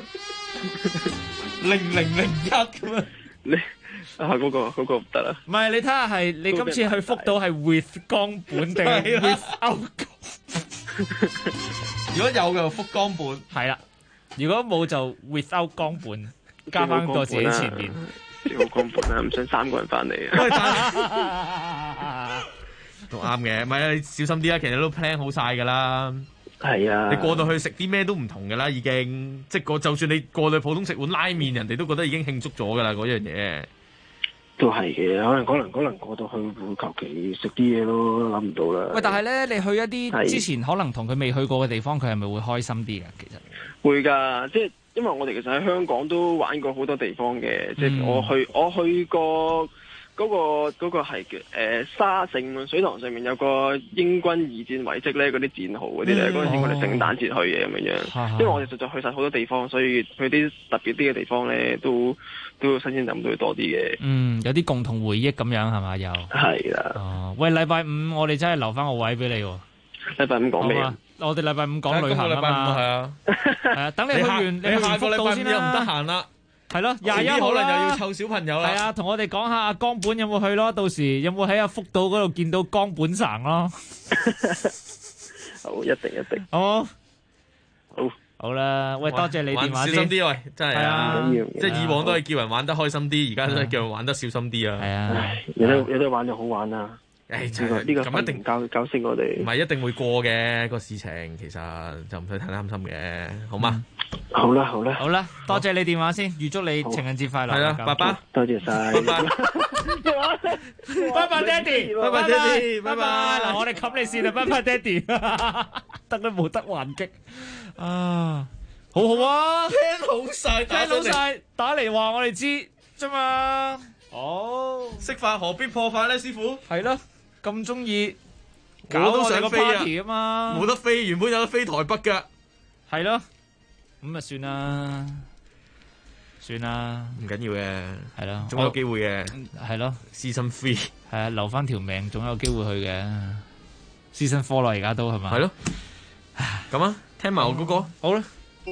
0001咁啊， 你。嗰個唔得啦。 唔係，你睇下係你今次去福島係 with 岡本定係 without？ 如果有嘅福岡本係啦，如果冇就 without 岡本，加翻個自己前面。 最好岡本啦，唔想3個人翻嚟啊。 都啱嘅，唔係你小心啲啦，其實都 plan 好晒㗎啦。 係啊， 你過到去食啲咩都唔同㗎啦，已經即係就算你過到去普通食碗拉麵，人哋都覺得已經慶祝咗㗎啦，嗰樣嘢。 都係嘅，可能過到去會求其食啲嘢咯，諗唔到啦。 喂，但係咧，你去一啲之前可能同佢未去過嘅地方，佢係咪會開心啲㗎？其實會㗎，即係因為我哋其實喺香港都玩過好多地方嘅，即係我去過嗰個係叫城門水塘上面有個英軍二戰遺跡咧，嗰啲戰壕嗰啲咧，嗰陣時我哋聖誕節去嘅咁樣，因為我哋實在去晒好多地方，所以去啲特別啲嘅地方咧，都新鮮感都會多啲嘅。 有啲共同回憶咁樣係嘛？有係啦。 喂，禮拜五我哋真係留翻個位俾你喎。 禮拜五講咩？ 我哋禮拜五講旅行啊嘛。係啊，等你去完，你下個禮拜五又唔得閒啦。 係咯，21號可能又要湊小朋友啦。 係啊，同我哋講下阿江本有冇去咯？到時有冇喺阿福島嗰度見到江本城咯？ 好，一定。 好啦，喂，多謝你電話先。 小心啲喂，真係啊！即係以往都係叫人玩得開心啲，而家都係叫人玩得小心啲啊！ 係啊， 有得玩就好玩啊！呢個咁一定教識我哋， 唔係一定會過嘅個事情，其實就唔使太擔心嘅，好嗎？ 好啦， 多謝你電話先，預祝你情人節快樂。 係啦，爸爸， 多謝晒， 拜拜，爹哋， 拜拜，爹哋， 拜拜。嗱，我哋冚你線啦，拜拜，爹哋，得都冇得還擊啊！好好啊， 聽好晒， 打嚟話我哋知啫嘛。 識法何必破法咧，師傅？ 係咯，咁中意搞到成個 party 啊嘛， 冇得飛，原本有得飛台北噶， 係咯。咁啊算啦， 唔緊要嘅， 係咯， 總有機會嘅， 係咯 ，Season 3係啊，留翻條命，總有機會去嘅 ，Season 4咯，而家都係嘛， 係咯，咁啊，聽埋我嗰個， 好啦，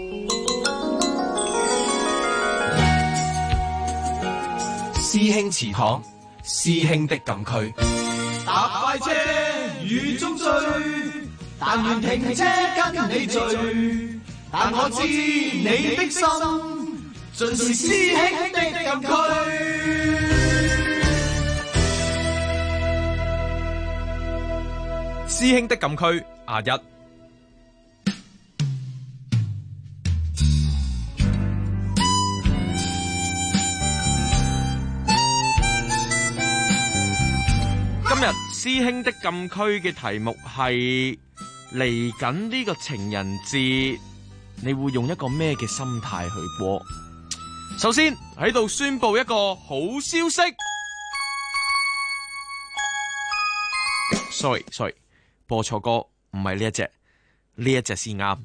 師兄祠堂，師兄的禁區，搭快車雨中追，但願停車跟你聚。但我知你的心，盡是師兄的禁區。 師兄的禁區1。今日師兄的禁區嘅題目係嚟緊呢個情人節。你會用一個咩嘅心態去過？首先喺度宣布一個好消息。Sorry， 播錯歌，唔係呢一隻先啱。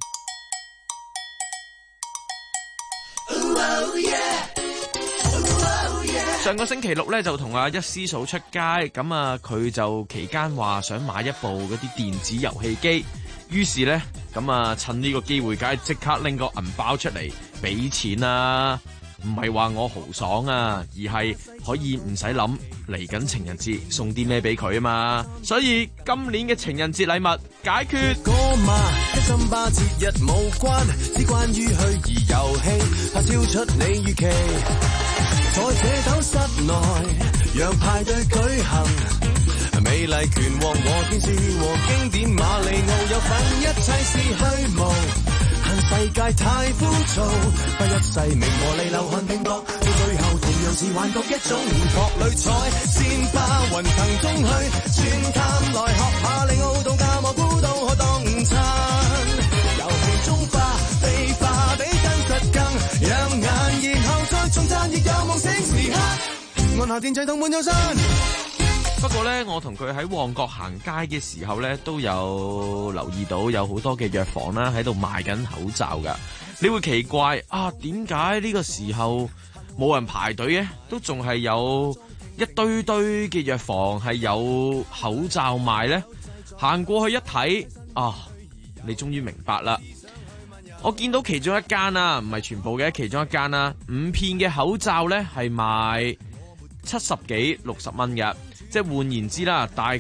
上個星期六咧就同阿一師嫂出街，咁啊佢就期間話想買一部嗰啲電子遊戲機。於是咧，咁啊，趁呢個機會，梗係即刻拎個銀包出嚟俾錢啦！唔係話我豪爽啊，而係可以唔使諗嚟緊情人節送啲咩俾佢啊嘛！所以今年嘅情人節禮物解決。 嗰嘛跟森巴節日無關，只關於虛擬遊戲，怕超出你預期。在這斗室內，讓派對舉行。美麗拳王和天使和經典馬里奧有份，一切是虛無，恨世界太枯燥，不一世名和利流汗拼搏，到最後同樣是幻覺一種各類彩，先霸雲層中去鑽探來學馬里奧度假蘑菇都可當午餐，遊戲中化非化比真實更養眼，然後再重讚亦有夢醒時刻，按下電掣同滿有山。 不過咧，我同佢喺旺角行街嘅時候咧，都有留意到有好多嘅藥房啦喺度賣緊口罩噶。你會奇怪啊，點解呢個時候冇人排隊嘅？都仲係有一堆堆嘅藥房係有口罩賣呢？行過去一睇啊，你終於明白啦！我見到其中一間啊，唔係全部嘅，其中一間啊，5片嘅口罩咧係賣70幾60蚊嘅。即係換言之啦，大概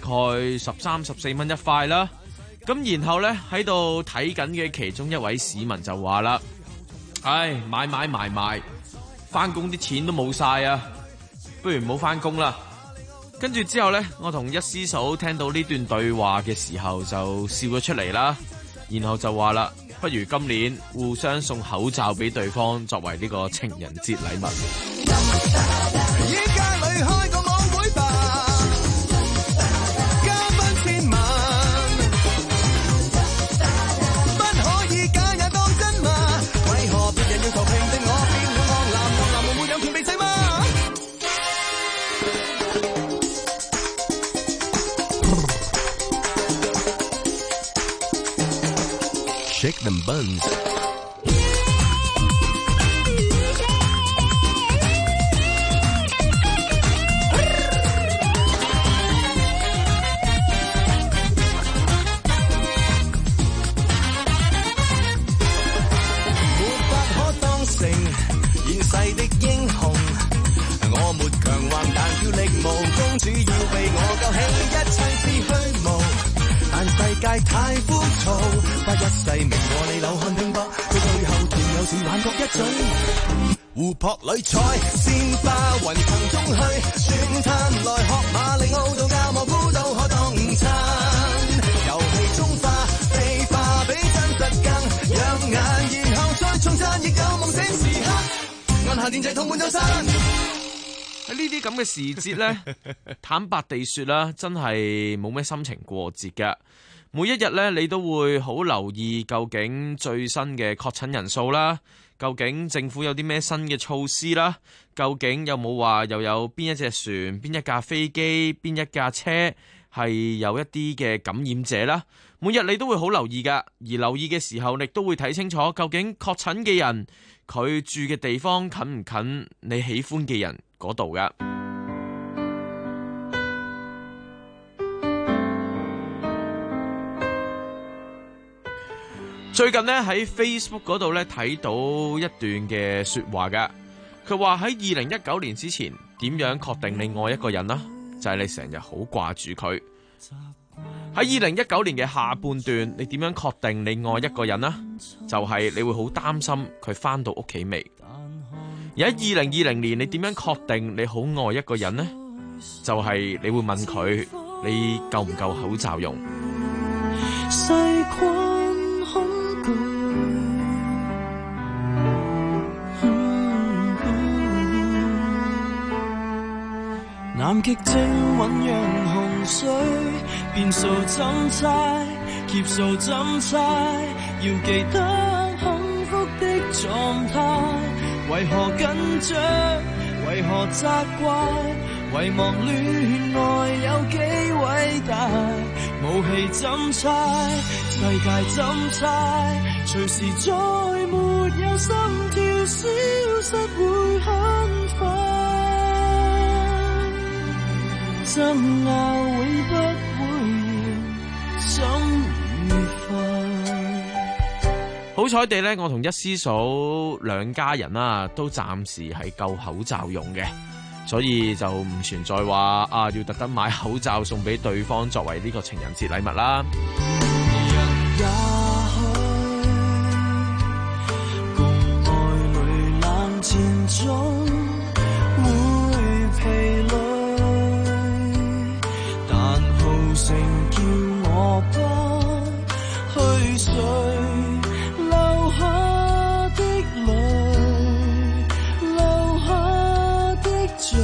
13、14蚊一塊啦。咁然後咧喺度睇緊嘅其中一位市民就話啦：唉，買賣，翻工啲錢都冇晒啊，不如唔好翻工啦。跟住之後咧，我同一師嫂聽到呢段對話嘅時候就笑咗出嚟啦。然後就話啦，不如今年互相送口罩俾對方作為呢個情人節禮物。 依家裏開個網會吧。 Buns。 現世的英雄，我沒強橫，但跳力無公主要被我救起，一切是虛無，但世界太枯燥，花一世名和你流汗拼搏，到最後團友是幻覺一種。湖泊裏採鮮花，雲層中去轉探，來學馬里奧到教蘑菇都可當餐，遊戲中化非化比真實更養眼，然後再重讚亦有夢醒時刻。按下電掣痛滿咗身。 喺呢啲咁嘅時節呢，坦白地說啦，真係冇咩心情過節嘅。每一日呢，你都會好留意究竟最新嘅確診人數啦，究竟政府有啲咩新嘅措施啦，究竟有冇話又有邊一隻船、邊一架飛機、邊一架車係有一啲嘅感染者啦。每日你都會好留意噶，而留意嘅時候，你都會睇清楚究竟確診嘅人佢住嘅地方近唔近你喜歡嘅人嗰度噶。最近呢，喺 Facebook 嗰度呢睇到一段嘅說話噶，佢話喺2019年之前點樣確定你愛一個人啦？就係你成日好掛住佢。喺2019年嘅下半段，你點樣確定你愛一個人呢？就係你會好擔心佢返到屋企未。而喺2020年，你點樣確定你好愛一個人呢？就係你會問佢，你夠唔夠口罩用？ 南極正醞釀洪水，變數怎猜，劫數怎猜，要記得幸福的狀態。為何緊張？為何責怪？遺忘戀愛有幾偉大？武器怎猜？世界怎猜？隨時再沒有心跳，消失會很快。爭拗永不會完，怎愉快？ 好彩地呢，我同一師嫂兩家人都暫時係夠口罩用嘅，所以就唔存在話要特登買口罩送俾對方作為呢個情人節禮物啦。 人也許共愛侶冷戰中會疲累，成叫我不去睡，流下的淚，流下的罪。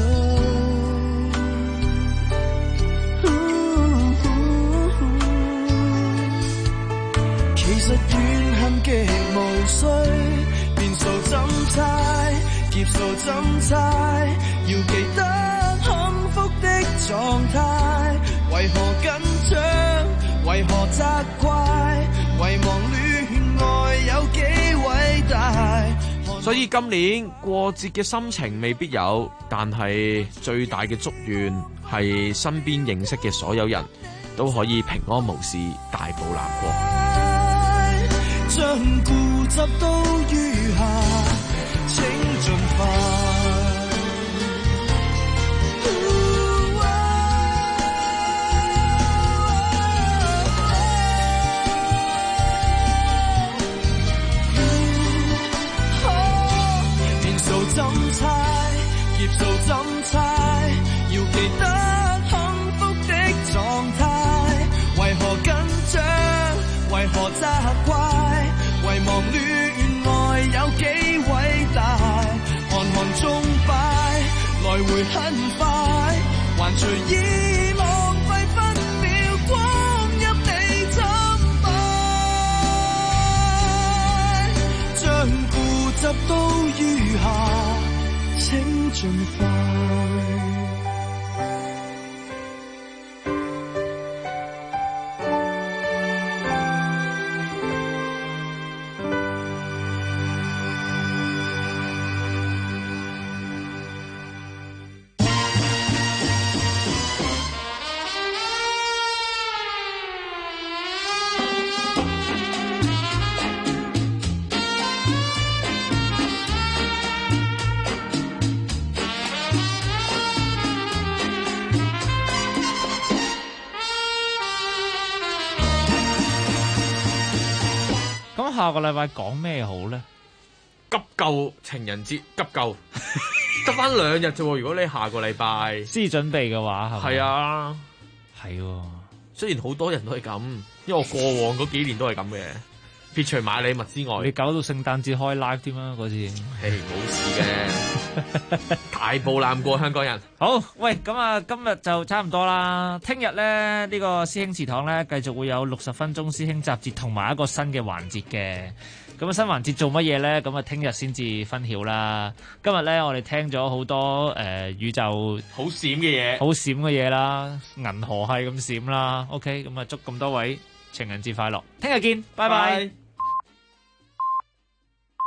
其實怨恨極無需，變數怎猜，劫數怎猜，要記得幸福的狀態。為何緊張？為何責怪？遺忘戀愛有幾偉大？ 所以今年過節嘅心情未必有，但係最大嘅祝願係身邊認識嘅所有人都可以平安無事，大步南過。 將固執都於下，請盡快。怎猜，劫數怎猜，要記得幸福的狀態。為何緊張？為何責怪？遺忘戀愛有幾偉大？寒寒鐘擺，來回很快，還隨意浪費分秒光陰，你怎辦？將固執都於下，請盡快。 下個禮拜講咩好咧？ 急救情人節急救，得翻2日啫喎！如果你下個禮拜先準備嘅話， 係啊， 係喎。 雖然好多人都係咁，因為我過往嗰幾年都係咁嘅。撇除買禮物之外， 你搞到聖誕節開 live 添啊！嗰次， 冇事嘅，大步攬過香港人。 好，喂，咁啊，今日就差唔多啦。聽日咧，呢個師兄祠堂咧，繼續會有60分鐘師兄集節同埋一個新嘅環節嘅。咁啊，新環節做乜嘢咧？咁啊，聽日先至分曉啦。今日咧，我哋聽咗好多宇宙好閃嘅嘢， 好閃嘅嘢啦，銀河系咁閃啦。OK，咁啊，祝咁多位情人節快樂，聽日見，拜拜。